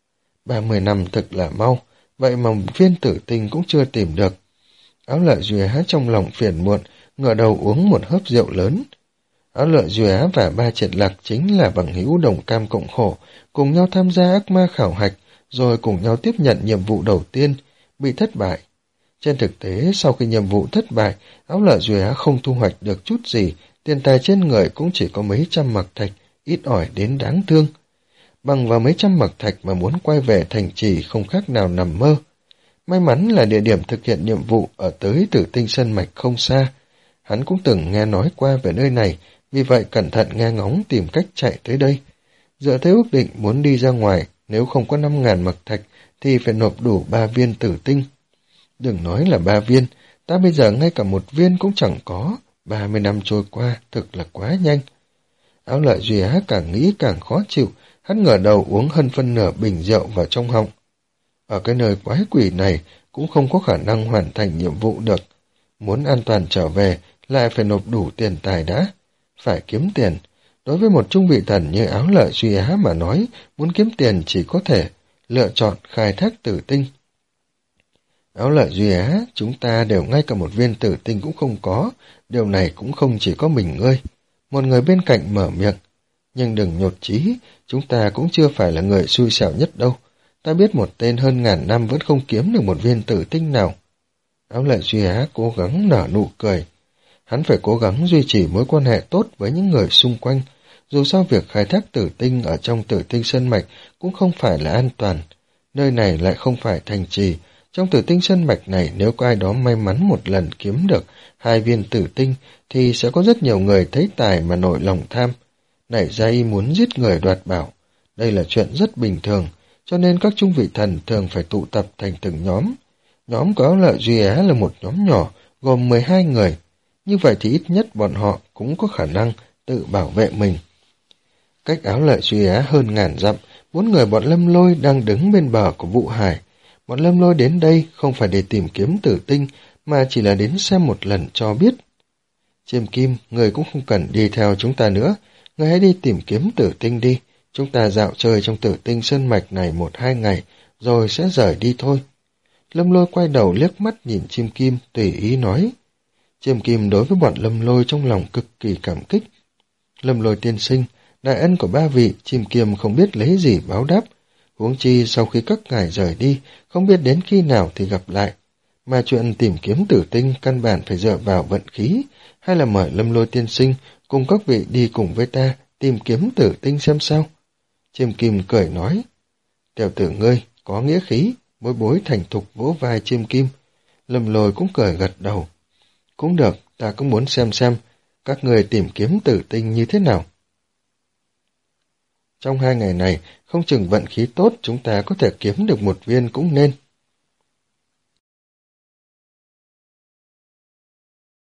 Ba mươi năm thực là mau, vậy mà viên tử tinh cũng chưa tìm được. Áo Lợi Duy Á trong lòng phiền muộn, ngửa đầu uống một hớp rượu lớn. Áo Lợi Duy Á và ba triệt lạc chính là bằng hữu đồng cam cộng khổ, cùng nhau tham gia ác ma khảo hạch, rồi cùng nhau tiếp nhận nhiệm vụ đầu tiên, bị thất bại. Trên thực tế, sau khi nhiệm vụ thất bại, Áo Lợi Duy Á không thu hoạch được chút gì, tiền tài trên người cũng chỉ có mấy trăm mạc thạch, ít ỏi đến đáng thương. Bằng vào mấy trăm mạc thạch mà muốn quay về thành trì không khác nào nằm mơ. May mắn là địa điểm thực hiện nhiệm vụ ở tới Tử Tinh Sơn Mạch không xa. Hắn cũng từng nghe nói qua về nơi này, vì vậy cẩn thận nghe ngóng tìm cách chạy tới đây. Dựa theo ước định muốn đi ra ngoài, nếu không có năm ngàn mạc thạch thì phải nộp đủ ba viên tử tinh. Đừng nói là ba viên, ta bây giờ ngay cả một viên cũng chẳng có, ba mươi năm trôi qua, thực là quá nhanh. Áo Lợi Duy Á càng nghĩ càng khó chịu, hắn ngửa đầu uống hơn phân nửa bình rượu vào trong họng. Ở cái nơi quái quỷ này cũng không có khả năng hoàn thành nhiệm vụ được. Muốn an toàn trở về, lại phải nộp đủ tiền tài đã. Phải kiếm tiền. Đối với một trung vị thần như Áo Lợi Duy Á mà nói, muốn kiếm tiền chỉ có thể lựa chọn khai thác tử tinh. Áo Lợi Duy Á, chúng ta đều ngay cả một viên tử tinh cũng không có, điều này cũng không chỉ có mình ngươi. Một người bên cạnh mở miệng, nhưng đừng nhột chí, chúng ta cũng chưa phải là người xui xẻo nhất đâu. Ta biết một tên hơn ngàn năm vẫn không kiếm được một viên tử tinh nào. Áo Lợi Duy Á cố gắng nở nụ cười. Hắn phải cố gắng duy trì mối quan hệ tốt với những người xung quanh. Dù sao việc khai thác tử tinh ở trong Tử Tinh Sơn Mạch cũng không phải là an toàn. Nơi này lại không phải thành trì. Trong Tử Tinh Sơn Mạch này nếu có ai đó may mắn một lần kiếm được hai viên tử tinh thì sẽ có rất nhiều người thấy tài mà nổi lòng tham. Nảy ra ý muốn giết người đoạt bảo. Đây là chuyện rất bình thường, cho nên các trung vị thần thường phải tụ tập thành từng nhóm. Nhóm có Áo Lợi Duy Á là một nhóm nhỏ, gồm mười hai người. Như vậy thì ít nhất bọn họ cũng có khả năng tự bảo vệ mình. Cách Áo Lợi Suy Á hơn ngàn dặm, bốn người bọn Lâm Lôi đang đứng bên bờ của Vụ Hải. Bọn Lâm Lôi đến đây không phải để tìm kiếm tử tinh, mà chỉ là đến xem một lần cho biết. Chiêm Kim, người cũng không cần đi theo chúng ta nữa, người hãy đi tìm kiếm tử tinh đi. Chúng ta dạo chơi trong tử tinh sơn mạch này một hai ngày, rồi sẽ rời đi thôi. Lâm Lôi quay đầu liếc mắt nhìn Chiêm Kim, tùy ý nói. Chiêm Kim đối với bọn Lâm Lôi trong lòng cực kỳ cảm kích. Lâm Lôi tiên sinh, đại ân của ba vị, Chiêm Kim không biết lấy gì báo đáp. Huống chi sau khi các ngài rời đi, không biết đến khi nào thì gặp lại. Mà chuyện tìm kiếm tử tinh căn bản phải dựa vào vận khí, hay là mời Lâm Lôi tiên sinh cùng các vị đi cùng với ta tìm kiếm tử tinh xem sao. Chiêm Kim cười nói. Tiểu tử ngươi, có nghĩa khí, bối bối thành thục vỗ vai Chiêm Kim. Lâm Lôi cũng cười gật đầu. Cũng được, ta cũng muốn xem xem, các người tìm kiếm tử tinh như thế nào. Trong hai ngày này, không chừng vận khí tốt chúng ta có thể kiếm được một viên cũng nên.